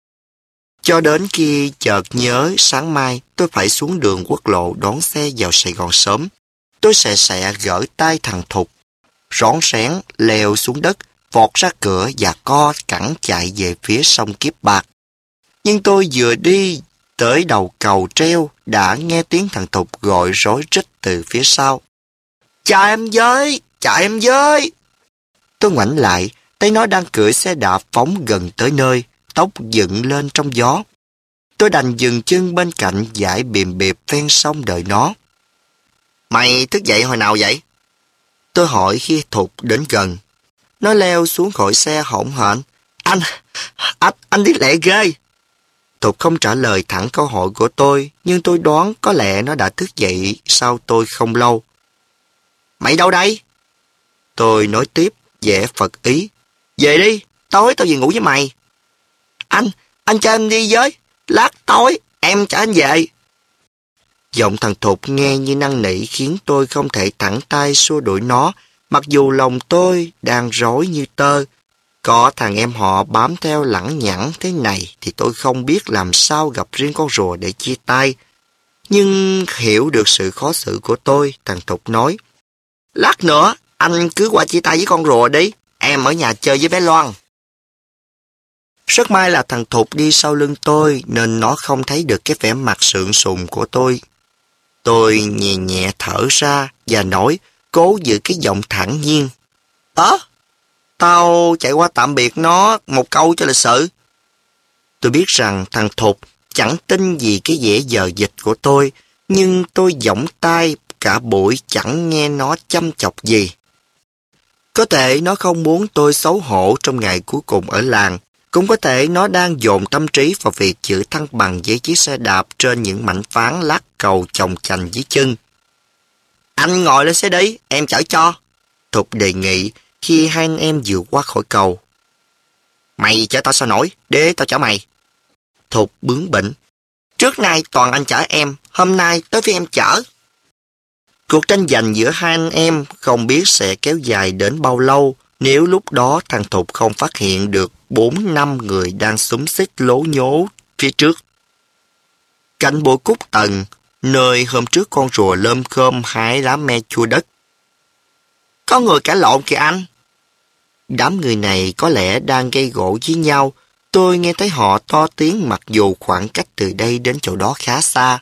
Cho đến khi chợt nhớ sáng mai tôi phải xuống đường quốc lộ đón xe vào Sài Gòn sớm. Tôi xè xè gỡ tay thằng Thục, rón rén leo xuống đất, vọt ra cửa và co cẳng chạy về phía sông Kiếp Bạc. Nhưng tôi vừa đi tới đầu cầu treo đã nghe tiếng thằng Thục gọi rối rít từ phía sau. Chạy em với, chạy em với. Tôi ngoảnh lại, thấy nó đang cưỡi xe đạp phóng gần tới nơi, tóc dựng lên trong gió. Tôi đành dừng chân bên cạnh dải bìm bịp ven sông đợi nó. Mày thức dậy hồi nào vậy? Tôi hỏi khi Thục đến gần. Nó leo xuống khỏi xe hỗn hển. Anh, anh, anh đi lẹ ghê. Thục không trả lời thẳng câu hỏi của tôi, nhưng tôi đoán có lẽ nó đã thức dậy sau tôi không lâu. Mày đâu đây? Tôi nói tiếp, vẻ phật ý. Về đi, tối tao về ngủ với mày. Anh, anh cho em đi với. Lát tối, em chở anh về. Giọng thằng Thục nghe như năn nỉ khiến tôi không thể thẳng tay xua đuổi nó, mặc dù lòng tôi đang rối như tơ. Có thằng em họ bám theo lẳng nhẳng thế này thì tôi không biết làm sao gặp riêng con rùa để chia tay. Nhưng hiểu được sự khó xử của tôi, thằng Thục nói. Lát nữa, anh cứ qua chia tay với con rùa đi. Em ở nhà chơi với bé Loan. Rất may là thằng Thục đi sau lưng tôi nên nó không thấy được cái vẻ mặt sượng sùng của tôi. Tôi nhẹ nhẹ thở ra và nói, cố giữ cái giọng thản nhiên. Ơ, tao chạy qua tạm biệt nó một câu cho lịch sự. Tôi biết rằng thằng Thục chẳng tin gì cái vẻ dờ dịch của tôi, nhưng tôi giỏng tai cả buổi chẳng nghe nó chăm chọc gì. Có thể nó không muốn tôi xấu hổ trong ngày cuối cùng ở làng, cũng có thể nó đang dồn tâm trí vào việc giữ thăng bằng với chiếc xe đạp trên những mảnh ván lát cầu chồng chành dưới chân. Anh ngồi lên xe đi, em chở cho. Thục đề nghị khi hai anh em vừa qua khỏi cầu. Mày chở tao sao nổi, để tao chở mày. Thục bướng bỉnh. Trước nay toàn anh chở em, hôm nay tới phía em chở. Cuộc tranh giành giữa hai anh em không biết sẽ kéo dài đến bao lâu nếu lúc đó thằng Thục không phát hiện được bốn năm người đang xúm xít lố nhố phía trước. Cạnh bụi cúc tần, nơi hôm trước con rùa lơm khơm hái lá me chua đất. Có người cãi lộn kìa anh. Đám người này có lẽ đang gây gổ với nhau. Tôi nghe thấy họ to tiếng mặc dù khoảng cách từ đây đến chỗ đó khá xa.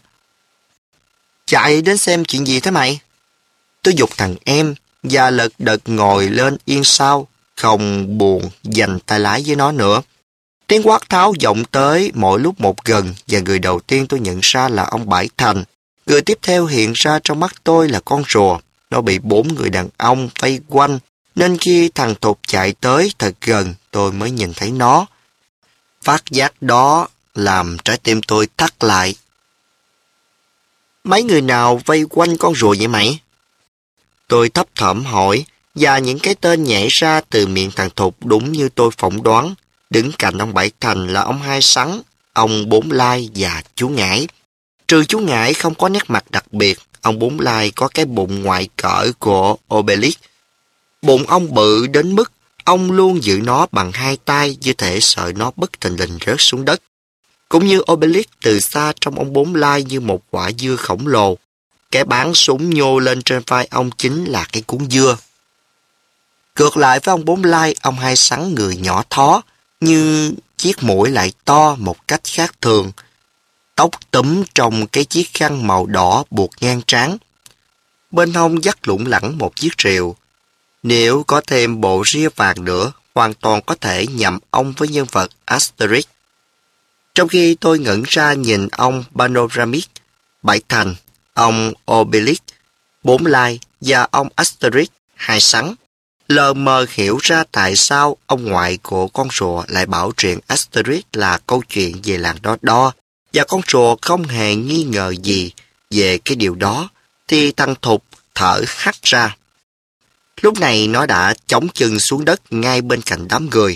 Chạy đến xem chuyện gì thế mày? Tôi giục thằng em và lật đật ngồi lên yên sau, không buồn giành tay lái với nó nữa. Tiếng quát tháo vọng tới mỗi lúc một gần và người đầu tiên tôi nhận ra là ông Bãi Thành. Người tiếp theo hiện ra trong mắt tôi là con rùa. Nó bị bốn người đàn ông vây quanh nên khi thằng Thục chạy tới thật gần tôi mới nhìn thấy nó. Phát giác đó làm trái tim tôi thắt lại. Mấy người nào vây quanh con rùa vậy mày? Tôi thấp thỏm hỏi, và những cái tên nhảy ra từ miệng thằng Thục đúng như tôi phỏng đoán. Đứng cạnh ông Bảy Thành là ông Hai Sắn, ông Bốn Lai và chú Ngải. Trừ chú Ngải không có nét mặt đặc biệt, ông Bốn Lai có cái bụng ngoại cỡ của Obelix. Bụng ông bự đến mức ông luôn giữ nó bằng hai tay như thể sợ nó bất thình lình rớt xuống đất. Cũng như Obelix từ xa trong ông Bốn Lai như một quả dưa khổng lồ. Cái bán súng nhô lên trên vai ông chính là cái cuốn dưa. Ngược lại với ông Bốn Lai, ông Hai Sắn người nhỏ thó, như chiếc mũi lại to một cách khác thường. Tóc túm trong cái chiếc khăn màu đỏ buộc ngang trán. Bên hông dắt lủng lẳng một chiếc rìu. Nếu có thêm bộ ria vàng nữa, hoàn toàn có thể nhầm ông với nhân vật Asterix. Trong khi tôi ngẩn ra nhìn ông Panoramic, Bãi Thành, ông Obelix, Bốn Lai và ông Asterix, Hai Sắn, lờ mờ hiểu ra tại sao ông ngoại của con rùa lại bảo chuyện Asterix là câu chuyện về làng Đo Đo, và con rùa không hề nghi ngờ gì về cái điều đó, thì thằng Thục thở hắt ra. Lúc này nó đã chống chân xuống đất ngay bên cạnh đám người.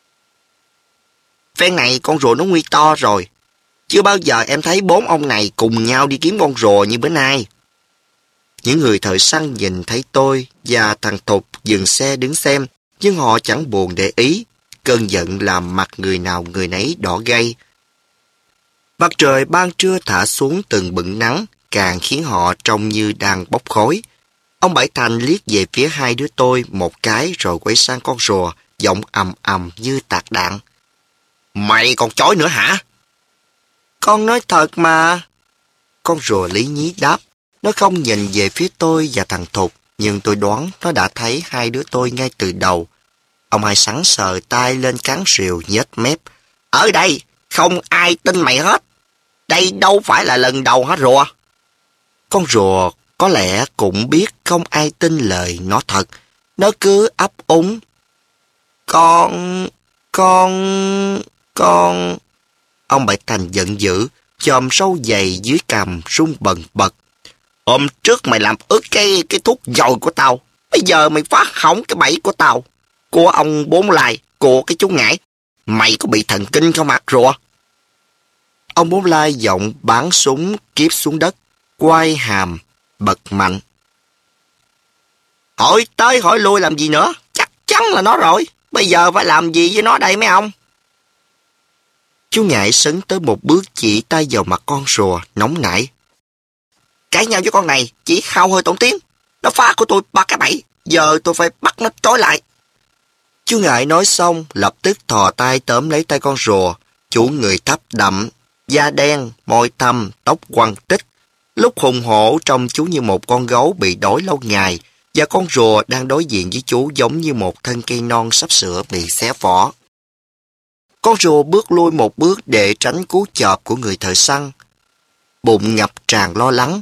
Phen này con rùa nó nguy to rồi. Chưa bao giờ em thấy bốn ông này cùng nhau đi kiếm con rùa như bữa nay. Những người thợ săn nhìn thấy tôi và thằng Thục dừng xe đứng xem, nhưng họ chẳng buồn để ý. Cơn giận làm mặt người nào người nấy đỏ gay. Mặt trời ban trưa thả xuống từng bựng nắng, càng khiến họ trông như đang bốc khói. Ông Bảy Thành liếc về phía hai đứa tôi một cái rồi quay sang con rùa, giọng ầm ầm như tạc đạn. Mày còn chối nữa hả? Con nói thật mà. Con rùa lý nhí đáp. Nó không nhìn về phía tôi và thằng Thục, nhưng tôi đoán nó đã thấy hai đứa tôi ngay từ đầu. Ông Hai Sắn sờ tay lên cán rìu nhếch mép. Ở đây, không ai tin mày hết. Đây đâu phải là lần đầu hả rùa? Con rùa có lẽ cũng biết không ai tin lời nó thật. Nó cứ ấp úng. Con... con... con... Ông Bảy Thành giận dữ, chòm râu dày dưới cằm rung bần bật. Hôm trước mày làm ướt cái cái thuốc dồi của tao. Bây giờ mày phá hỏng cái bẫy của tao. Của ông Bốn Lai, của cái chú Ngải. Mày có bị thần kinh không hả rùa? Ông Bốn Lai giọng bắn súng kiếp xuống đất, quay hàm, bật mạnh. Hỏi tới hỏi lui làm gì nữa? Chắc chắn là nó rồi. Bây giờ phải làm gì với nó đây mấy ông? Chú Ngải sấn tới một bước chỉ tay vào mặt con rùa, nóng nảy. Cãi nhau với con này, chỉ khao hơi tổn tiếng. Nó phá của tôi ba cái bẫy, giờ tôi phải bắt nó trói lại. Chú Ngải nói xong, lập tức thò tay tóm lấy tay con rùa. Chú người thấp đậm, da đen, môi thâm, tóc quăn tích. Lúc hùng hổ trông chú như một con gấu bị đói lâu ngày, và con rùa đang đối diện với chú giống như một thân cây non sắp sửa bị xé vỏ. Con rùa bước lui một bước để tránh cú chộp của người thợ săn. Bụng ngập tràn lo lắng.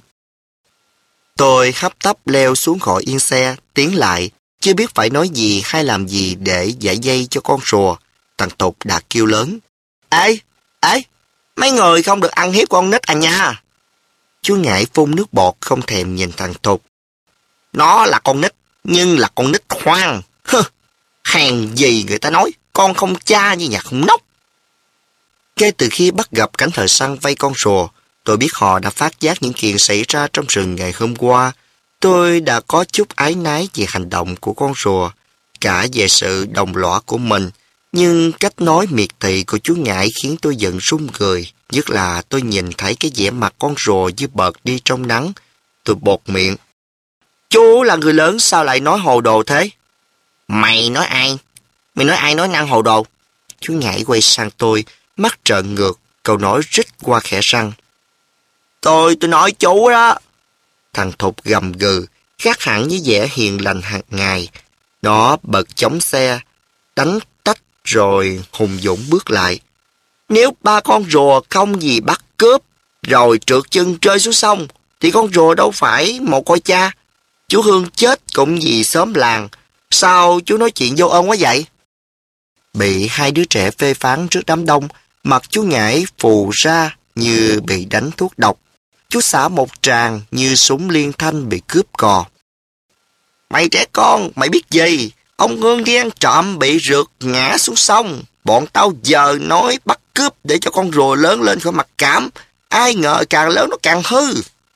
Tôi hấp tấp leo xuống khỏi yên xe, tiến lại, chưa biết phải nói gì hay làm gì để giải dây cho con rùa. Thằng Tục đã kêu lớn. Ê, ê, mấy người không được ăn hiếp con nít à nha. Chú Ngải phun nước bọt không thèm nhìn thằng Tục. Nó là con nít, nhưng là con nít hoang. Hừ, hèn gì người ta nói, con không cha như nhà khủng nóc. Ngay từ khi bắt gặp cánh thợ săn vây con rùa, tôi biết họ đã phát giác những chuyện xảy ra trong rừng ngày hôm qua. Tôi đã có chút áy náy về hành động của con rùa, cả về sự đồng lõa của mình. Nhưng cách nói miệt thị của chú Ngải khiến tôi giận run người, nhất là tôi nhìn thấy cái vẻ mặt con rùa như bợt đi trong nắng. Tôi bột miệng. Chú là người lớn sao lại nói hồ đồ thế? Mày nói ai? Mày nói ai nói năng hồ đồ? Chú Ngải quay sang tôi, mắt trợn ngược, câu nói rít qua khẽ răng. Tôi, tôi nói chú đó. Thằng Thục gầm gừ, khác hẳn với vẻ hiền lành hàng ngày. Nó bật chống xe, đánh tách rồi hùng dũng bước lại. Nếu ba con rùa không gì bắt cướp, rồi trượt chân rơi xuống sông, thì con rùa đâu phải một coi cha. Chú Hương chết cũng vì xóm làng. Sao chú nói chuyện vô ơn quá vậy? Bị hai đứa trẻ phê phán trước đám đông, mặt chú Ngải phù ra như bị đánh thuốc độc. Chú xả một tràng như súng liên thanh bị cướp cò. Mày trẻ con, mày biết gì? Ông Hương đi ăn trộm bị rượt ngã xuống sông. Bọn tao giờ nói bắt cướp để cho con rùa lớn lên khỏi mặc cảm. Ai ngờ càng lớn nó càng hư.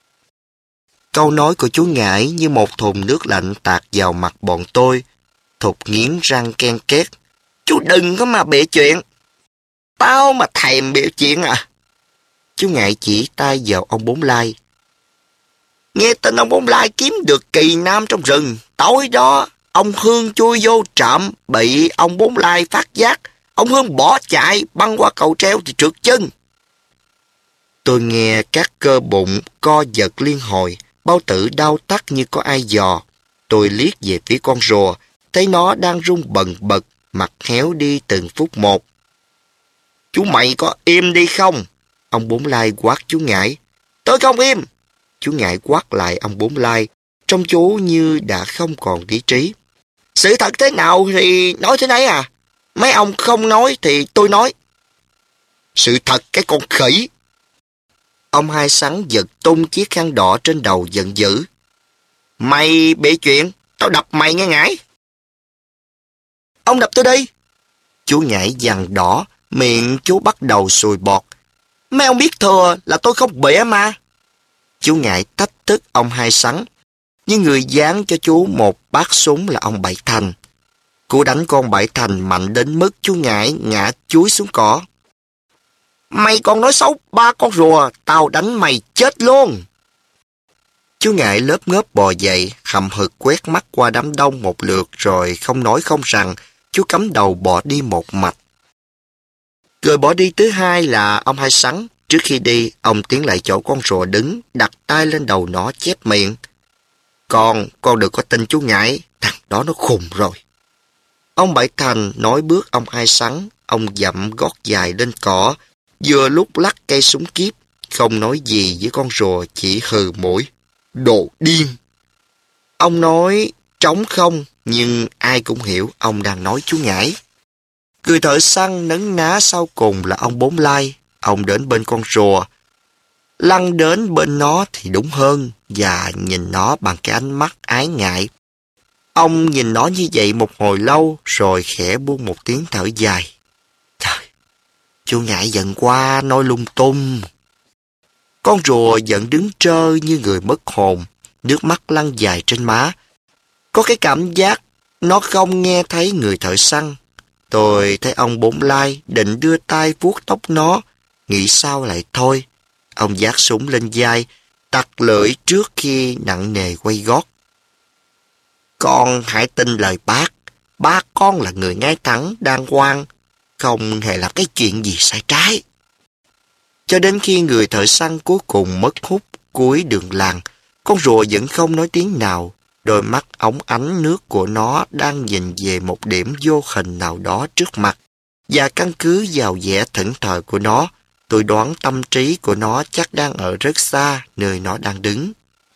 Câu nói của chú Ngải như một thùng nước lạnh tạt vào mặt bọn tôi. Thục nghiến răng ken két. Chú đừng có mà bịa chuyện. Tao mà thèm bịa chuyện à? Chú Ngải chỉ tay vào ông Bốn Lai. Nghe tin ông Bốn Lai kiếm được kỳ nam trong rừng. Tối đó, ông Hương chui vô trộm, bị ông Bốn Lai phát giác. Ông Hương bỏ chạy, băng qua cầu treo thì trượt chân. Tôi nghe các cơ bụng co giật liên hồi, bao tử đau thắt như có ai dò. Tôi liếc về phía con rùa, thấy nó đang run bần bật, mặt héo đi từng phút một. Chú mày có im đi không? Ông Bốn Lai quát chú Ngải. Tôi không im. Chú Ngải quát lại ông Bốn Lai, trông chú như đã không còn lý trí. Sự thật thế nào thì nói thế nấy à? Mấy ông không nói thì tôi nói. Sự thật cái con khỉ. Ông Hai Sắn giật tung chiếc khăn đỏ trên đầu giận dữ. Mày bị chuyện, tao đập mày nghe Ngải. Ông đập tôi đi. Chú Ngải vằn đỏ, miệng chú bắt đầu sùi bọt. Mấy ông biết thừa là tôi không bịa mà. Chú Ngải thách thức ông Hai Sắn, nhưng người dán cho chú một bát súng là ông Bảy Thành. Cú đánh con Bảy Thành mạnh đến mức chú Ngải ngã chúi xuống cỏ. Mày còn nói xấu ba con rùa, tao đánh mày chết luôn. Chú Ngải lớp ngớp bò dậy, hậm hực quét mắt qua đám đông một lượt rồi không nói không rằng, chú cắm đầu bỏ đi một mạch. Người bỏ đi thứ hai là ông Hai Sắn. Trước khi đi, ông tiến lại chỗ con rùa đứng, đặt tay lên đầu nó chép miệng. Con, con đừng có tin chú Ngải, thằng đó nó khùng rồi. Ông Bảy Thành nói bước ông Hai Sắn, ông dậm gót dài lên cỏ, vừa lúc lắc cây súng kíp, không nói gì với con rùa, chỉ hừ mũi. Đồ điên! Ông nói trống không, nhưng ai cũng hiểu ông đang nói chú Ngải. Người thợ săn nấn ná sau cùng là ông Bốn Lai. Ông đến bên con rùa, lăn đến bên nó thì đúng hơn, và nhìn nó bằng cái ánh mắt ái ngại. Ông nhìn nó như vậy một hồi lâu, rồi khẽ buông một tiếng thở dài. Trời, chú Ngải giận quá, nói lung tung. Con rùa vẫn đứng trơ như người mất hồn, nước mắt lăn dài trên má. Có cái cảm giác nó không nghe thấy người thợ săn. Tôi thấy ông Bốn Lai định đưa tay vuốt tóc nó, nghĩ sao lại thôi. Ông vác súng lên vai, tặc lưỡi trước khi nặng nề quay gót. Con hãy tin lời bác, Ba con là người ngay thẳng, đàng hoàng, không hề làm cái chuyện gì sai trái. Cho đến khi người thợ săn cuối cùng mất hút cuối đường làng, con rùa vẫn không nói tiếng nào. Đôi mắt óng ánh nước của nó đang nhìn về một điểm vô hình nào đó trước mặt. Và căn cứ vào vẻ thẫn thờ của nó, tôi đoán tâm trí của nó chắc đang ở rất xa nơi nó đang đứng.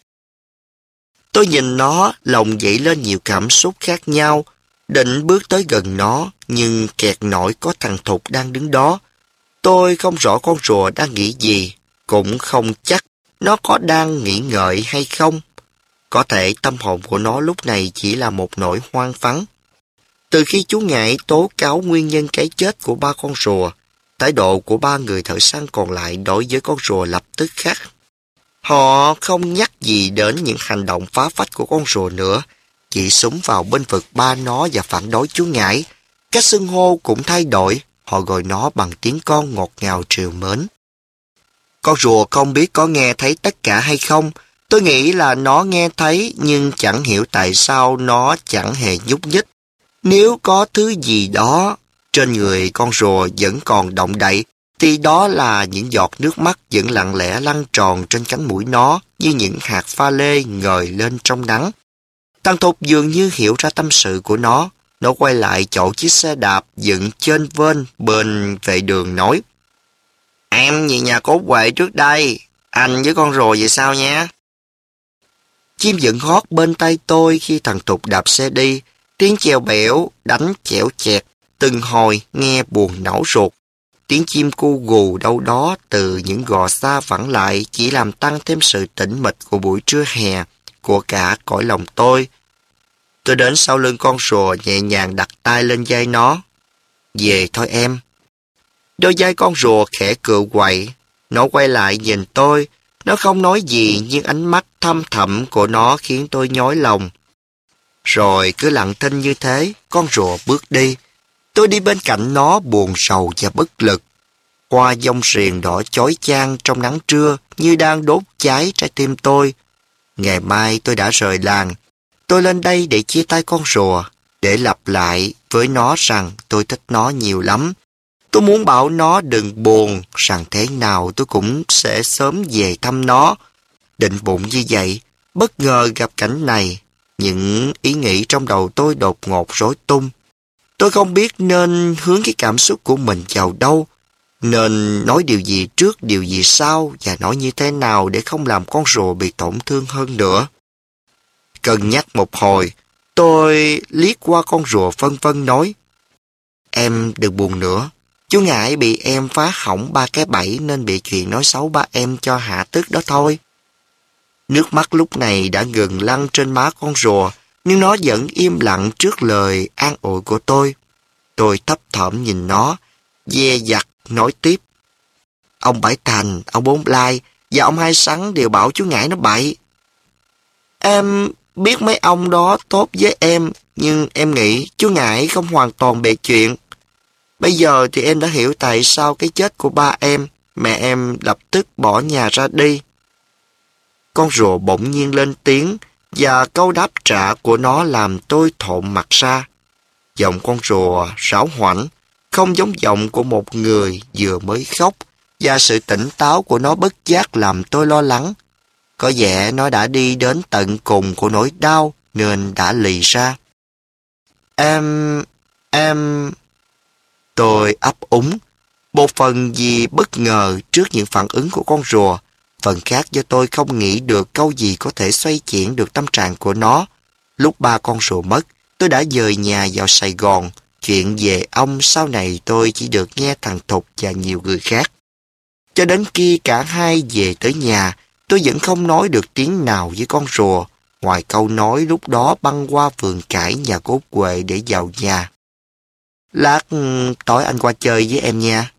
Tôi nhìn nó, lòng dậy lên nhiều cảm xúc khác nhau, định bước tới gần nó, nhưng kẹt nổi có thằng Thục đang đứng đó. Tôi không rõ con rùa đang nghĩ gì, cũng không chắc nó có đang nghĩ ngợi hay không. Có thể tâm hồn của nó lúc này chỉ là một nỗi hoang vắng. Từ khi chú Ngải tố cáo nguyên nhân cái chết của ba con rùa, thái độ của ba người thợ săn còn lại đối với con rùa lập tức khác. Họ không nhắc gì đến những hành động phá phách của con rùa nữa, chỉ súng vào bên vực ba nó và phản đối chú Ngải. Cách xưng hô cũng thay đổi, họ gọi nó bằng tiếng con ngọt ngào trìu mến. Con rùa không biết có nghe thấy tất cả hay không. Tôi nghĩ là nó nghe thấy, nhưng chẳng hiểu tại sao nó chẳng hề nhúc nhích. Nếu có thứ gì đó trên người con rùa vẫn còn động đậy, thì đó là những giọt nước mắt vẫn lặng lẽ lăn tròn trên cánh mũi nó như những hạt pha lê ngời lên trong nắng. Thằng Thục dường như hiểu ra tâm sự của nó. Nó quay lại chỗ chiếc xe đạp dựng trên vên bên vệ đường nói: Em về nhà cốt quệ trước đây, anh với con rùa vậy sao nhé? Chim vẫn hót bên tay tôi khi thằng Thục đạp xe đi, tiếng chèo bẻo, đánh chẻo chẹt, từng hồi nghe buồn não ruột. Tiếng chim cu gù đâu đó từ những gò xa vẳng lại chỉ làm tăng thêm sự tĩnh mịch của buổi trưa hè, của cả cõi lòng tôi. Tôi đến sau lưng con rùa nhẹ nhàng đặt tay lên vai nó. Về thôi em. Đôi vai con rùa khẽ cựa quậy. Nó quay lại nhìn tôi. Nó không nói gì nhưng ánh mắt thâm thẳm của nó khiến tôi nhói lòng. Rồi cứ lặng thinh như thế, con rùa bước đi. Tôi đi bên cạnh nó buồn rầu và bất lực. Hoa dông riền đỏ chói chang trong nắng trưa như đang đốt cháy trái tim tôi. Ngày mai tôi đã rời làng. Tôi lên đây để chia tay con rùa, để lặp lại với nó rằng tôi thích nó nhiều lắm. Tôi muốn bảo nó đừng buồn, rằng thế nào tôi cũng sẽ sớm về thăm nó. Định bụng như vậy, bất ngờ gặp cảnh này, những ý nghĩ trong đầu tôi đột ngột rối tung. Tôi không biết nên hướng cái cảm xúc của mình vào đâu, nên nói điều gì trước, điều gì sau và nói như thế nào để không làm con rùa bị tổn thương hơn nữa. Cân nhắc một hồi, tôi liếc qua con rùa phân vân nói: Em đừng buồn nữa. Chú Ngải bị em phá hỏng ba cái bẫy nên bị chuyện nói xấu ba em cho hạ tức đó thôi. Nước mắt lúc này đã ngừng lăn trên má con rùa, nhưng nó vẫn im lặng trước lời an ủi của tôi. Tôi thấp thỏm nhìn nó, dè dặt nói tiếp: Ông Bảy Thành, ông Bốn Lai và ông Hai Sắn đều bảo chú Ngải nó bậy. Em biết mấy ông đó tốt với em, nhưng em nghĩ chú Ngải không hoàn toàn bề chuyện. Bây giờ thì em đã hiểu tại sao cái chết của ba em, mẹ em lập tức bỏ nhà ra đi. Con rùa bỗng nhiên lên tiếng, và câu đáp trả của nó làm tôi thộn mặt ra. Giọng con rùa ráo hoảnh, không giống giọng của một người vừa mới khóc, và sự tỉnh táo của nó bất giác làm tôi lo lắng. Có vẻ nó đã đi đến tận cùng của nỗi đau nên đã lì ra. Em... em... Tôi ấp úng. Một phần vì bất ngờ trước những phản ứng của con rùa, phần khác do tôi không nghĩ được câu gì có thể xoay chuyển được tâm trạng của nó. Lúc ba con rùa mất, tôi đã dời nhà vào Sài Gòn. Chuyện về ông sau này tôi chỉ được nghe thằng Thục và nhiều người khác. Cho đến khi cả hai về tới nhà, tôi vẫn không nói được tiếng nào với con rùa, ngoài câu nói lúc đó băng qua vườn cải nhà cốt quệ để vào nhà. Lát tối anh qua chơi với em nha.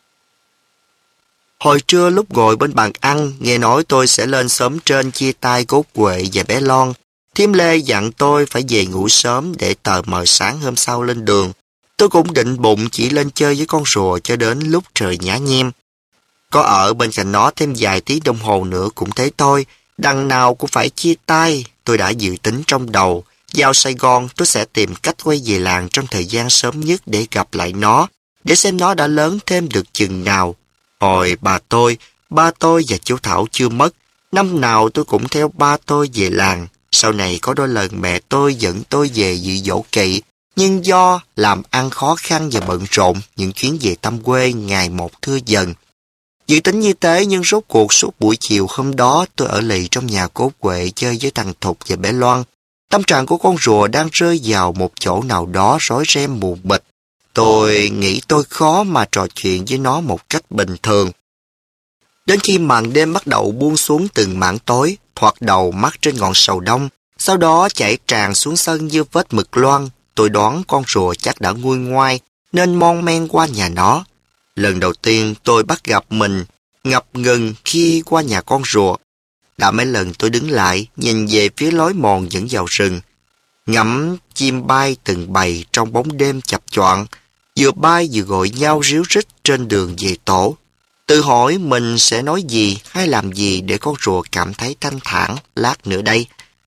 Hồi trưa lúc ngồi bên bàn ăn, nghe nói tôi sẽ lên xóm trên chia tay cốt quệ và bé Lon. Thím Lê dặn tôi phải về ngủ sớm để tờ mờ sáng hôm sau lên đường. Tôi cũng định bụng chỉ lên chơi với con rùa cho đến lúc trời nhá nhem. Có ở bên cạnh nó thêm vài tiếng đồng hồ nữa cũng thế thôi, đằng nào cũng phải chia tay, tôi đã dự tính trong đầu, Vào Sài Gòn, tôi sẽ tìm cách quay về làng trong thời gian sớm nhất để gặp lại nó, để xem nó đã lớn thêm được chừng nào. Hồi bà tôi, ba tôi và chú Thảo chưa mất, năm nào tôi cũng theo ba tôi về làng. Sau này có đôi lần mẹ tôi dẫn tôi về dự dỗ kỵ, nhưng do làm ăn khó khăn và bận rộn, những chuyến về thăm quê ngày một thưa dần. Dự tính như thế, nhưng rốt cuộc suốt buổi chiều hôm đó tôi ở lì trong nhà cô Huệ chơi với thằng Thục và bé Loan. Tâm trạng của con rùa đang rơi vào một chỗ nào đó rối ren mù mịt. Tôi nghĩ tôi khó mà trò chuyện với nó một cách bình thường. Đến khi màn đêm bắt đầu buông xuống từng mảng tối, thoạt đầu mắt trên ngọn sầu đông, sau đó chảy tràn xuống sân như vết mực loang, tôi đoán con rùa chắc đã nguôi ngoai nên mon men qua nhà nó. Lần đầu tiên tôi bắt gặp mình ngập ngừng khi qua nhà con rùa. Đã mấy lần tôi đứng lại nhìn về phía lối mòn dẫn vào rừng, ngắm chim bay từng bầy trong bóng đêm chập choạng, vừa bay vừa gọi nhau ríu rít trên đường về tổ. Tự hỏi mình sẽ nói gì hay làm gì để con rùa cảm thấy thanh thản lát nữa đây.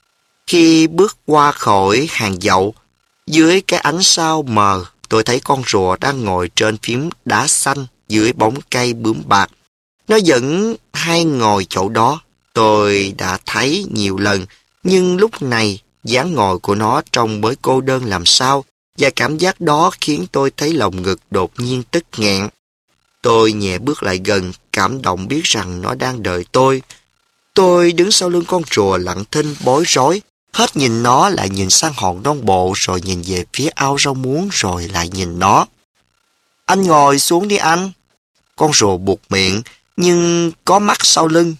Khi bước qua khỏi hàng dậu, dưới cái ánh sao mờ, tôi thấy con rùa đang ngồi trên phím đá xanh dưới bóng cây bướm bạc. Nó vẫn hay ngồi chỗ đó. Tôi đã thấy nhiều lần, nhưng lúc này dáng ngồi của nó trông mới cô đơn làm sao, và cảm giác đó khiến tôi thấy lòng ngực đột nhiên tức nghẹn. Tôi nhẹ bước lại gần, cảm động biết rằng nó đang đợi tôi. Tôi đứng sau lưng con rùa lặng thinh bối rối, hết nhìn nó lại nhìn sang hòn non bộ, rồi nhìn về phía ao rau muống, rồi lại nhìn nó. Anh ngồi xuống đi anh. Con rùa buột miệng, nhưng có mắt sau lưng.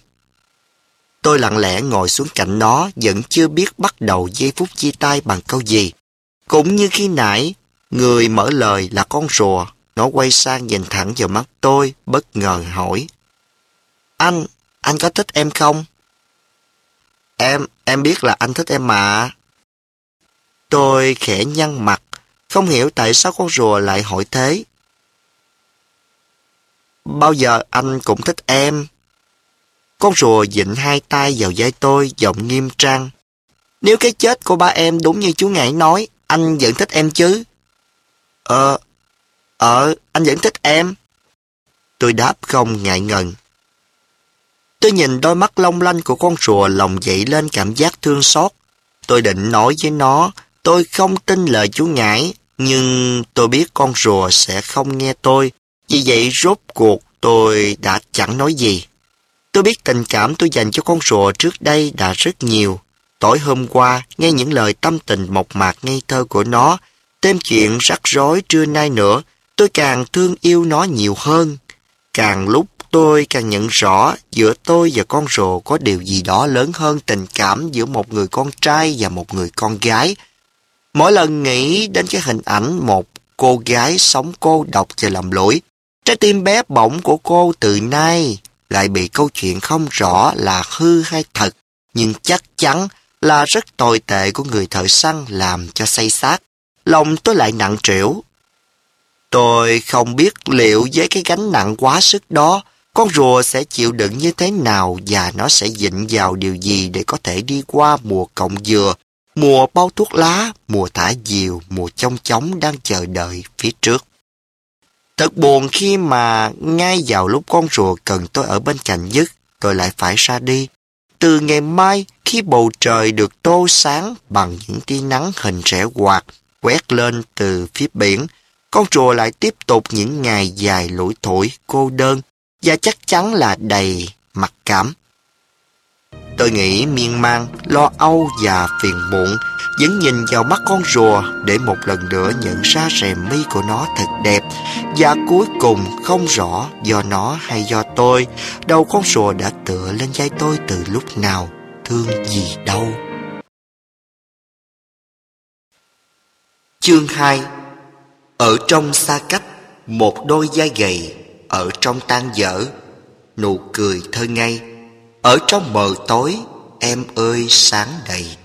Tôi lặng lẽ ngồi xuống cạnh nó, vẫn chưa biết bắt đầu giây phút chia tay bằng câu gì. Cũng như khi nãy, người mở lời là con rùa. Nó quay sang nhìn thẳng vào mắt tôi, bất ngờ hỏi. Anh, anh có thích em không? Em, em biết là anh thích em mà. Tôi khẽ nhăn mặt, không hiểu tại sao con rùa lại hỏi thế. Bao giờ anh cũng thích em. Con rùa vịn hai tay vào vai tôi, giọng nghiêm trang. Nếu cái chết của ba em đúng như chú Ngải nói, anh vẫn thích em chứ? Ờ, ờ, anh vẫn thích em. Tôi đáp không ngại ngần. Tôi nhìn đôi mắt long lanh của con rùa, lòng dậy lên cảm giác thương xót. Tôi định nói với nó, tôi không tin lời chú Ngải, nhưng tôi biết con rùa sẽ không nghe tôi. Vì vậy rốt cuộc tôi đã chẳng nói gì. Tôi biết tình cảm tôi dành cho con rùa trước đây đã rất nhiều. Tối hôm qua, nghe những lời tâm tình mộc mạc ngây thơ của nó, thêm chuyện rắc rối trưa nay nữa, tôi càng thương yêu nó nhiều hơn. Càng lúc tôi càng nhận rõ giữa tôi và con rùa có điều gì đó lớn hơn tình cảm giữa một người con trai và một người con gái. Mỗi lần nghĩ đến cái hình ảnh một cô gái sống cô độc và lầm lỗi, trái tim bé bỏng của cô từ nay lại bị câu chuyện không rõ là hư hay thật, nhưng chắc chắn là rất tồi tệ của người thợ săn làm cho say sát. Lòng tôi lại nặng trĩu. Tôi không biết liệu với cái gánh nặng quá sức đó, con rùa sẽ chịu đựng như thế nào và nó sẽ vịn vào điều gì để có thể đi qua mùa cọng dừa, mùa bao thuốc lá, mùa thả diều, mùa chong chóng đang chờ đợi phía trước. Thật buồn khi mà ngay vào lúc con rùa cần tôi ở bên cạnh nhất, tôi lại phải ra đi. Từ ngày mai, khi bầu trời được tô sáng bằng những tia nắng hình rẽ quạt quét lên từ phía biển, con rùa lại tiếp tục những ngày dài lủi thủi, cô đơn và chắc chắn là đầy mặc cảm. Tôi nghĩ miên man, lo âu và phiền muộn, vẫn nhìn vào mắt con rùa để một lần nữa nhận ra rèm mi của nó thật đẹp, và cuối cùng không rõ do nó hay do tôi, đầu con rùa đã tựa lên vai tôi từ lúc nào, thương gì đâu. Chương hai. Ở trong xa cách, một đôi vai gầy, ở trong tan dở, nụ cười thơ ngây, ở trong mờ tối, em ơi sáng đầy.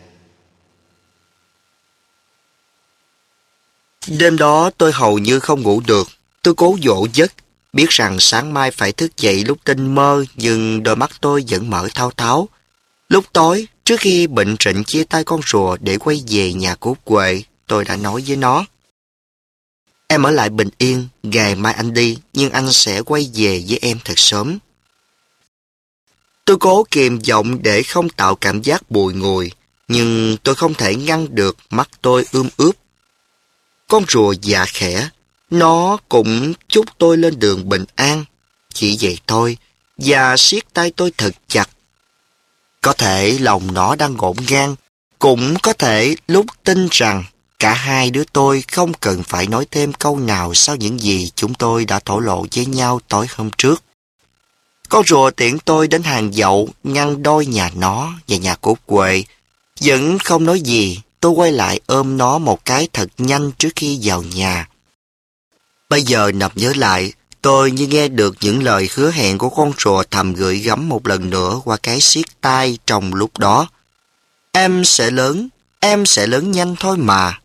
Đêm đó tôi hầu như không ngủ được. Tôi cố dỗ giấc, biết rằng sáng mai phải thức dậy lúc tinh mơ, nhưng đôi mắt tôi vẫn mở thao tháo. Lúc tối, trước khi bệnh trịnh chia tay con rùa để quay về nhà của Út Huệ, tôi đã nói với nó: em ở lại bình yên, ngày mai anh đi, nhưng anh sẽ quay về với em thật sớm. Tôi cố kìm giọng để không tạo cảm giác bùi ngùi, nhưng tôi không thể ngăn được mắt tôi ươm ướt. Con rùa dạ khẽ, nó cũng chúc tôi lên đường bình an, chỉ vậy thôi, và siết tay tôi thật chặt. Có thể lòng nó đang ngổn ngang, cũng có thể lúc tin rằng cả hai đứa tôi không cần phải nói thêm câu nào sau những gì chúng tôi đã thổ lộ với nhau tối hôm trước. Con rùa tiễn tôi đến hàng dậu, ngăn đôi nhà nó và nhà của Út Huệ. Vẫn không nói gì, tôi quay lại ôm nó một cái thật nhanh trước khi vào nhà. Bây giờ nằm nhớ lại, tôi như nghe được những lời hứa hẹn của con rùa thầm gửi gắm một lần nữa qua cái siết tay trong lúc đó. Em sẽ lớn, em sẽ lớn nhanh thôi mà.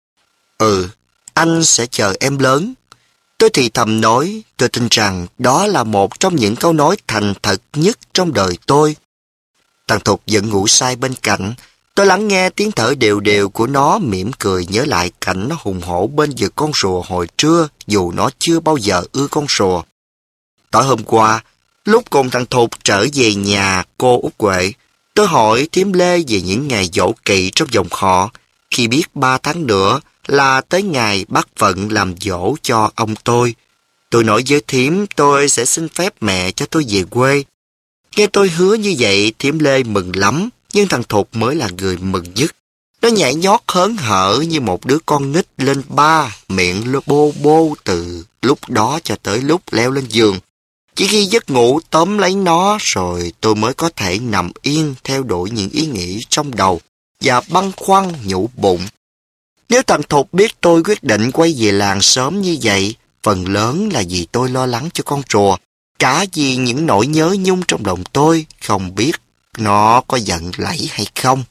Ừ, anh sẽ chờ em lớn. Tôi thì thầm nói, tôi tin rằng đó là một trong những câu nói thành thật nhất trong đời tôi. Thằng Thục vẫn ngủ say bên cạnh. Tôi lắng nghe tiếng thở đều đều của nó, mỉm cười nhớ lại cảnh nó hùng hổ bên vực con rùa hồi trưa, dù nó chưa bao giờ ưa con rùa. Tối hôm qua, lúc cùng thằng Thục trở về nhà cô Út Huệ, tôi hỏi thím Lê về những ngày dỗ kỵ trong dòng họ, khi biết ba tháng nữa là tới ngày bác Vận làm dỗ cho ông tôi. Tôi nói với thím tôi sẽ xin phép mẹ cho tôi về quê. Nghe tôi hứa như vậy, thím Lê mừng lắm, nhưng thằng Thục mới là người mừng nhất. Nó nhảy nhót hớn hở như một đứa con nít lên ba, miệng bô bô từ lúc đó cho tới lúc leo lên giường. Chỉ khi giấc ngủ tóm lấy nó rồi tôi mới có thể nằm yên theo đuổi những ý nghĩ trong đầu và băn khoăn nhủ bụng. Nếu thằng Thục biết tôi quyết định quay về làng sớm như vậy, phần lớn là vì tôi lo lắng cho con rùa, cả vì những nỗi nhớ nhung trong lòng tôi, không biết nó có giận lẫy hay không.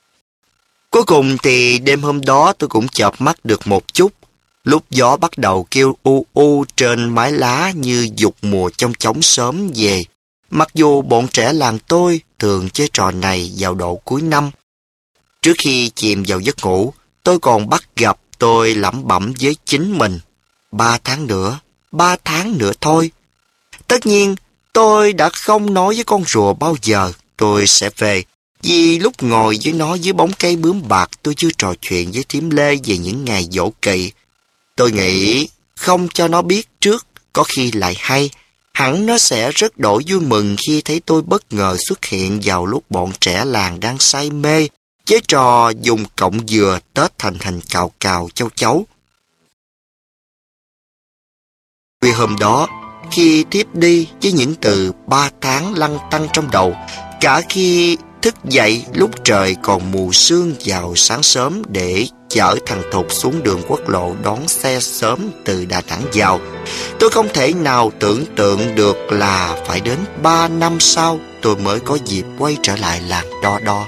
Cuối cùng thì đêm hôm đó tôi cũng chợp mắt được một chút, lúc gió bắt đầu kêu u u trên mái lá như dục mùa trong chóng sớm về. Mặc dù bọn trẻ làng tôi thường chơi trò này vào độ cuối năm. Trước khi chìm vào giấc ngủ, tôi còn bắt gặp tôi lẩm bẩm với chính mình. Ba tháng nữa, ba tháng nữa thôi. Tất nhiên, tôi đã không nói với con rùa bao giờ tôi sẽ về, vì lúc ngồi với nó dưới bóng cây bướm bạc tôi chưa trò chuyện với thím Lê về những ngày dỗ kỵ. Tôi nghĩ không cho nó biết trước, có khi lại hay. Hẳn nó sẽ rất đổi vui mừng khi thấy tôi bất ngờ xuất hiện vào lúc bọn trẻ làng đang say mê với trò dùng cọng dừa tết thành hình cào cào châu chấu. Vì hôm đó, khi tiếp đi với những từ ba tháng lăn tăn trong đầu, cả khi thức dậy lúc trời còn mù sương vào sáng sớm để chở thằng Thục xuống đường quốc lộ đón xe sớm từ Đà Nẵng vào, tôi không thể nào tưởng tượng được là phải đến ba năm sau tôi mới có dịp quay trở lại làng Đo Đo.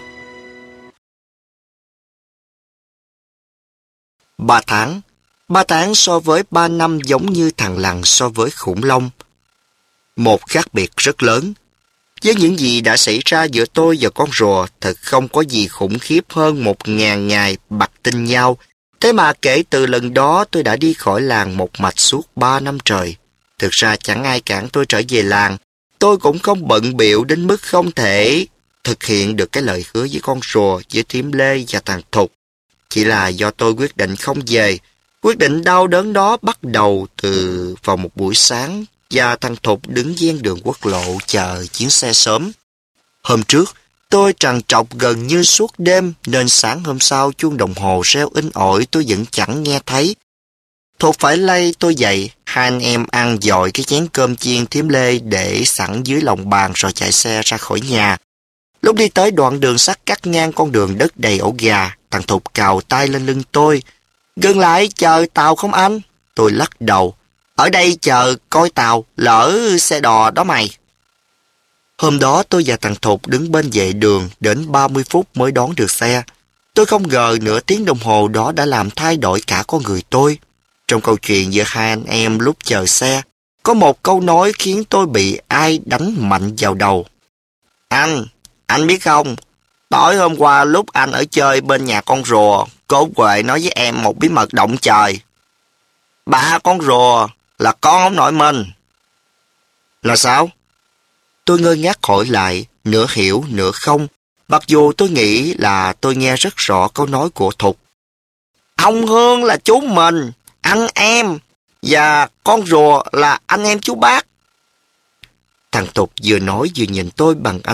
Ba tháng. Ba tháng so với ba năm giống như thằng lằn so với khủng long. Một khác biệt rất lớn. Với những gì đã xảy ra giữa tôi và con rùa, thật không có gì khủng khiếp hơn một ngàn ngày bặt tin nhau. Thế mà kể từ lần đó tôi đã đi khỏi làng một mạch suốt ba năm trời. Thực ra chẳng ai cản tôi trở về làng. Tôi cũng không bận bịu đến mức không thể thực hiện được cái lời hứa với con rùa, với thím Lê và thằng Thục. Chỉ là do tôi quyết định không về. Quyết định đau đớn đó bắt đầu từ vào một buổi sáng và thằng Thục đứng ven đường quốc lộ chờ chuyến xe sớm. Hôm trước, tôi trằn trọc gần như suốt đêm nên sáng hôm sau chuông đồng hồ reo inh ỏi tôi vẫn chẳng nghe thấy. Thục phải lay tôi dậy, hai anh em ăn dội cái chén cơm chiên thím Lê để sẵn dưới lòng bàn rồi chạy xe ra khỏi nhà. Lúc đi tới đoạn đường sắt cắt ngang con đường đất đầy ổ gà, thằng Thục cào tay lên lưng tôi. Gần lại chờ tàu không anh? Tôi lắc đầu. Ở đây chờ coi tàu, lỡ xe đò đó mày. Hôm đó tôi và thằng Thục đứng bên vệ đường đến ba mươi phút mới đón được xe. Tôi không ngờ nửa tiếng đồng hồ đó đã làm thay đổi cả con người tôi. Trong câu chuyện giữa hai anh em lúc chờ xe, có một câu nói khiến tôi bị ai đánh mạnh vào đầu. Anh, Anh biết không, tối hôm qua lúc anh ở chơi bên nhà con rùa, cô Huệ nói với em một bí mật động trời. Ba con rùa là con ông nội mình. Là sao? Tôi ngơ ngác hỏi lại, nửa hiểu nửa không, mặc dù tôi nghĩ là tôi nghe rất rõ câu nói của Thục. Ông Hương là chú mình, anh em, và con rùa là anh em chú Bác. Thằng Thục vừa nói vừa nhìn tôi bằng ánh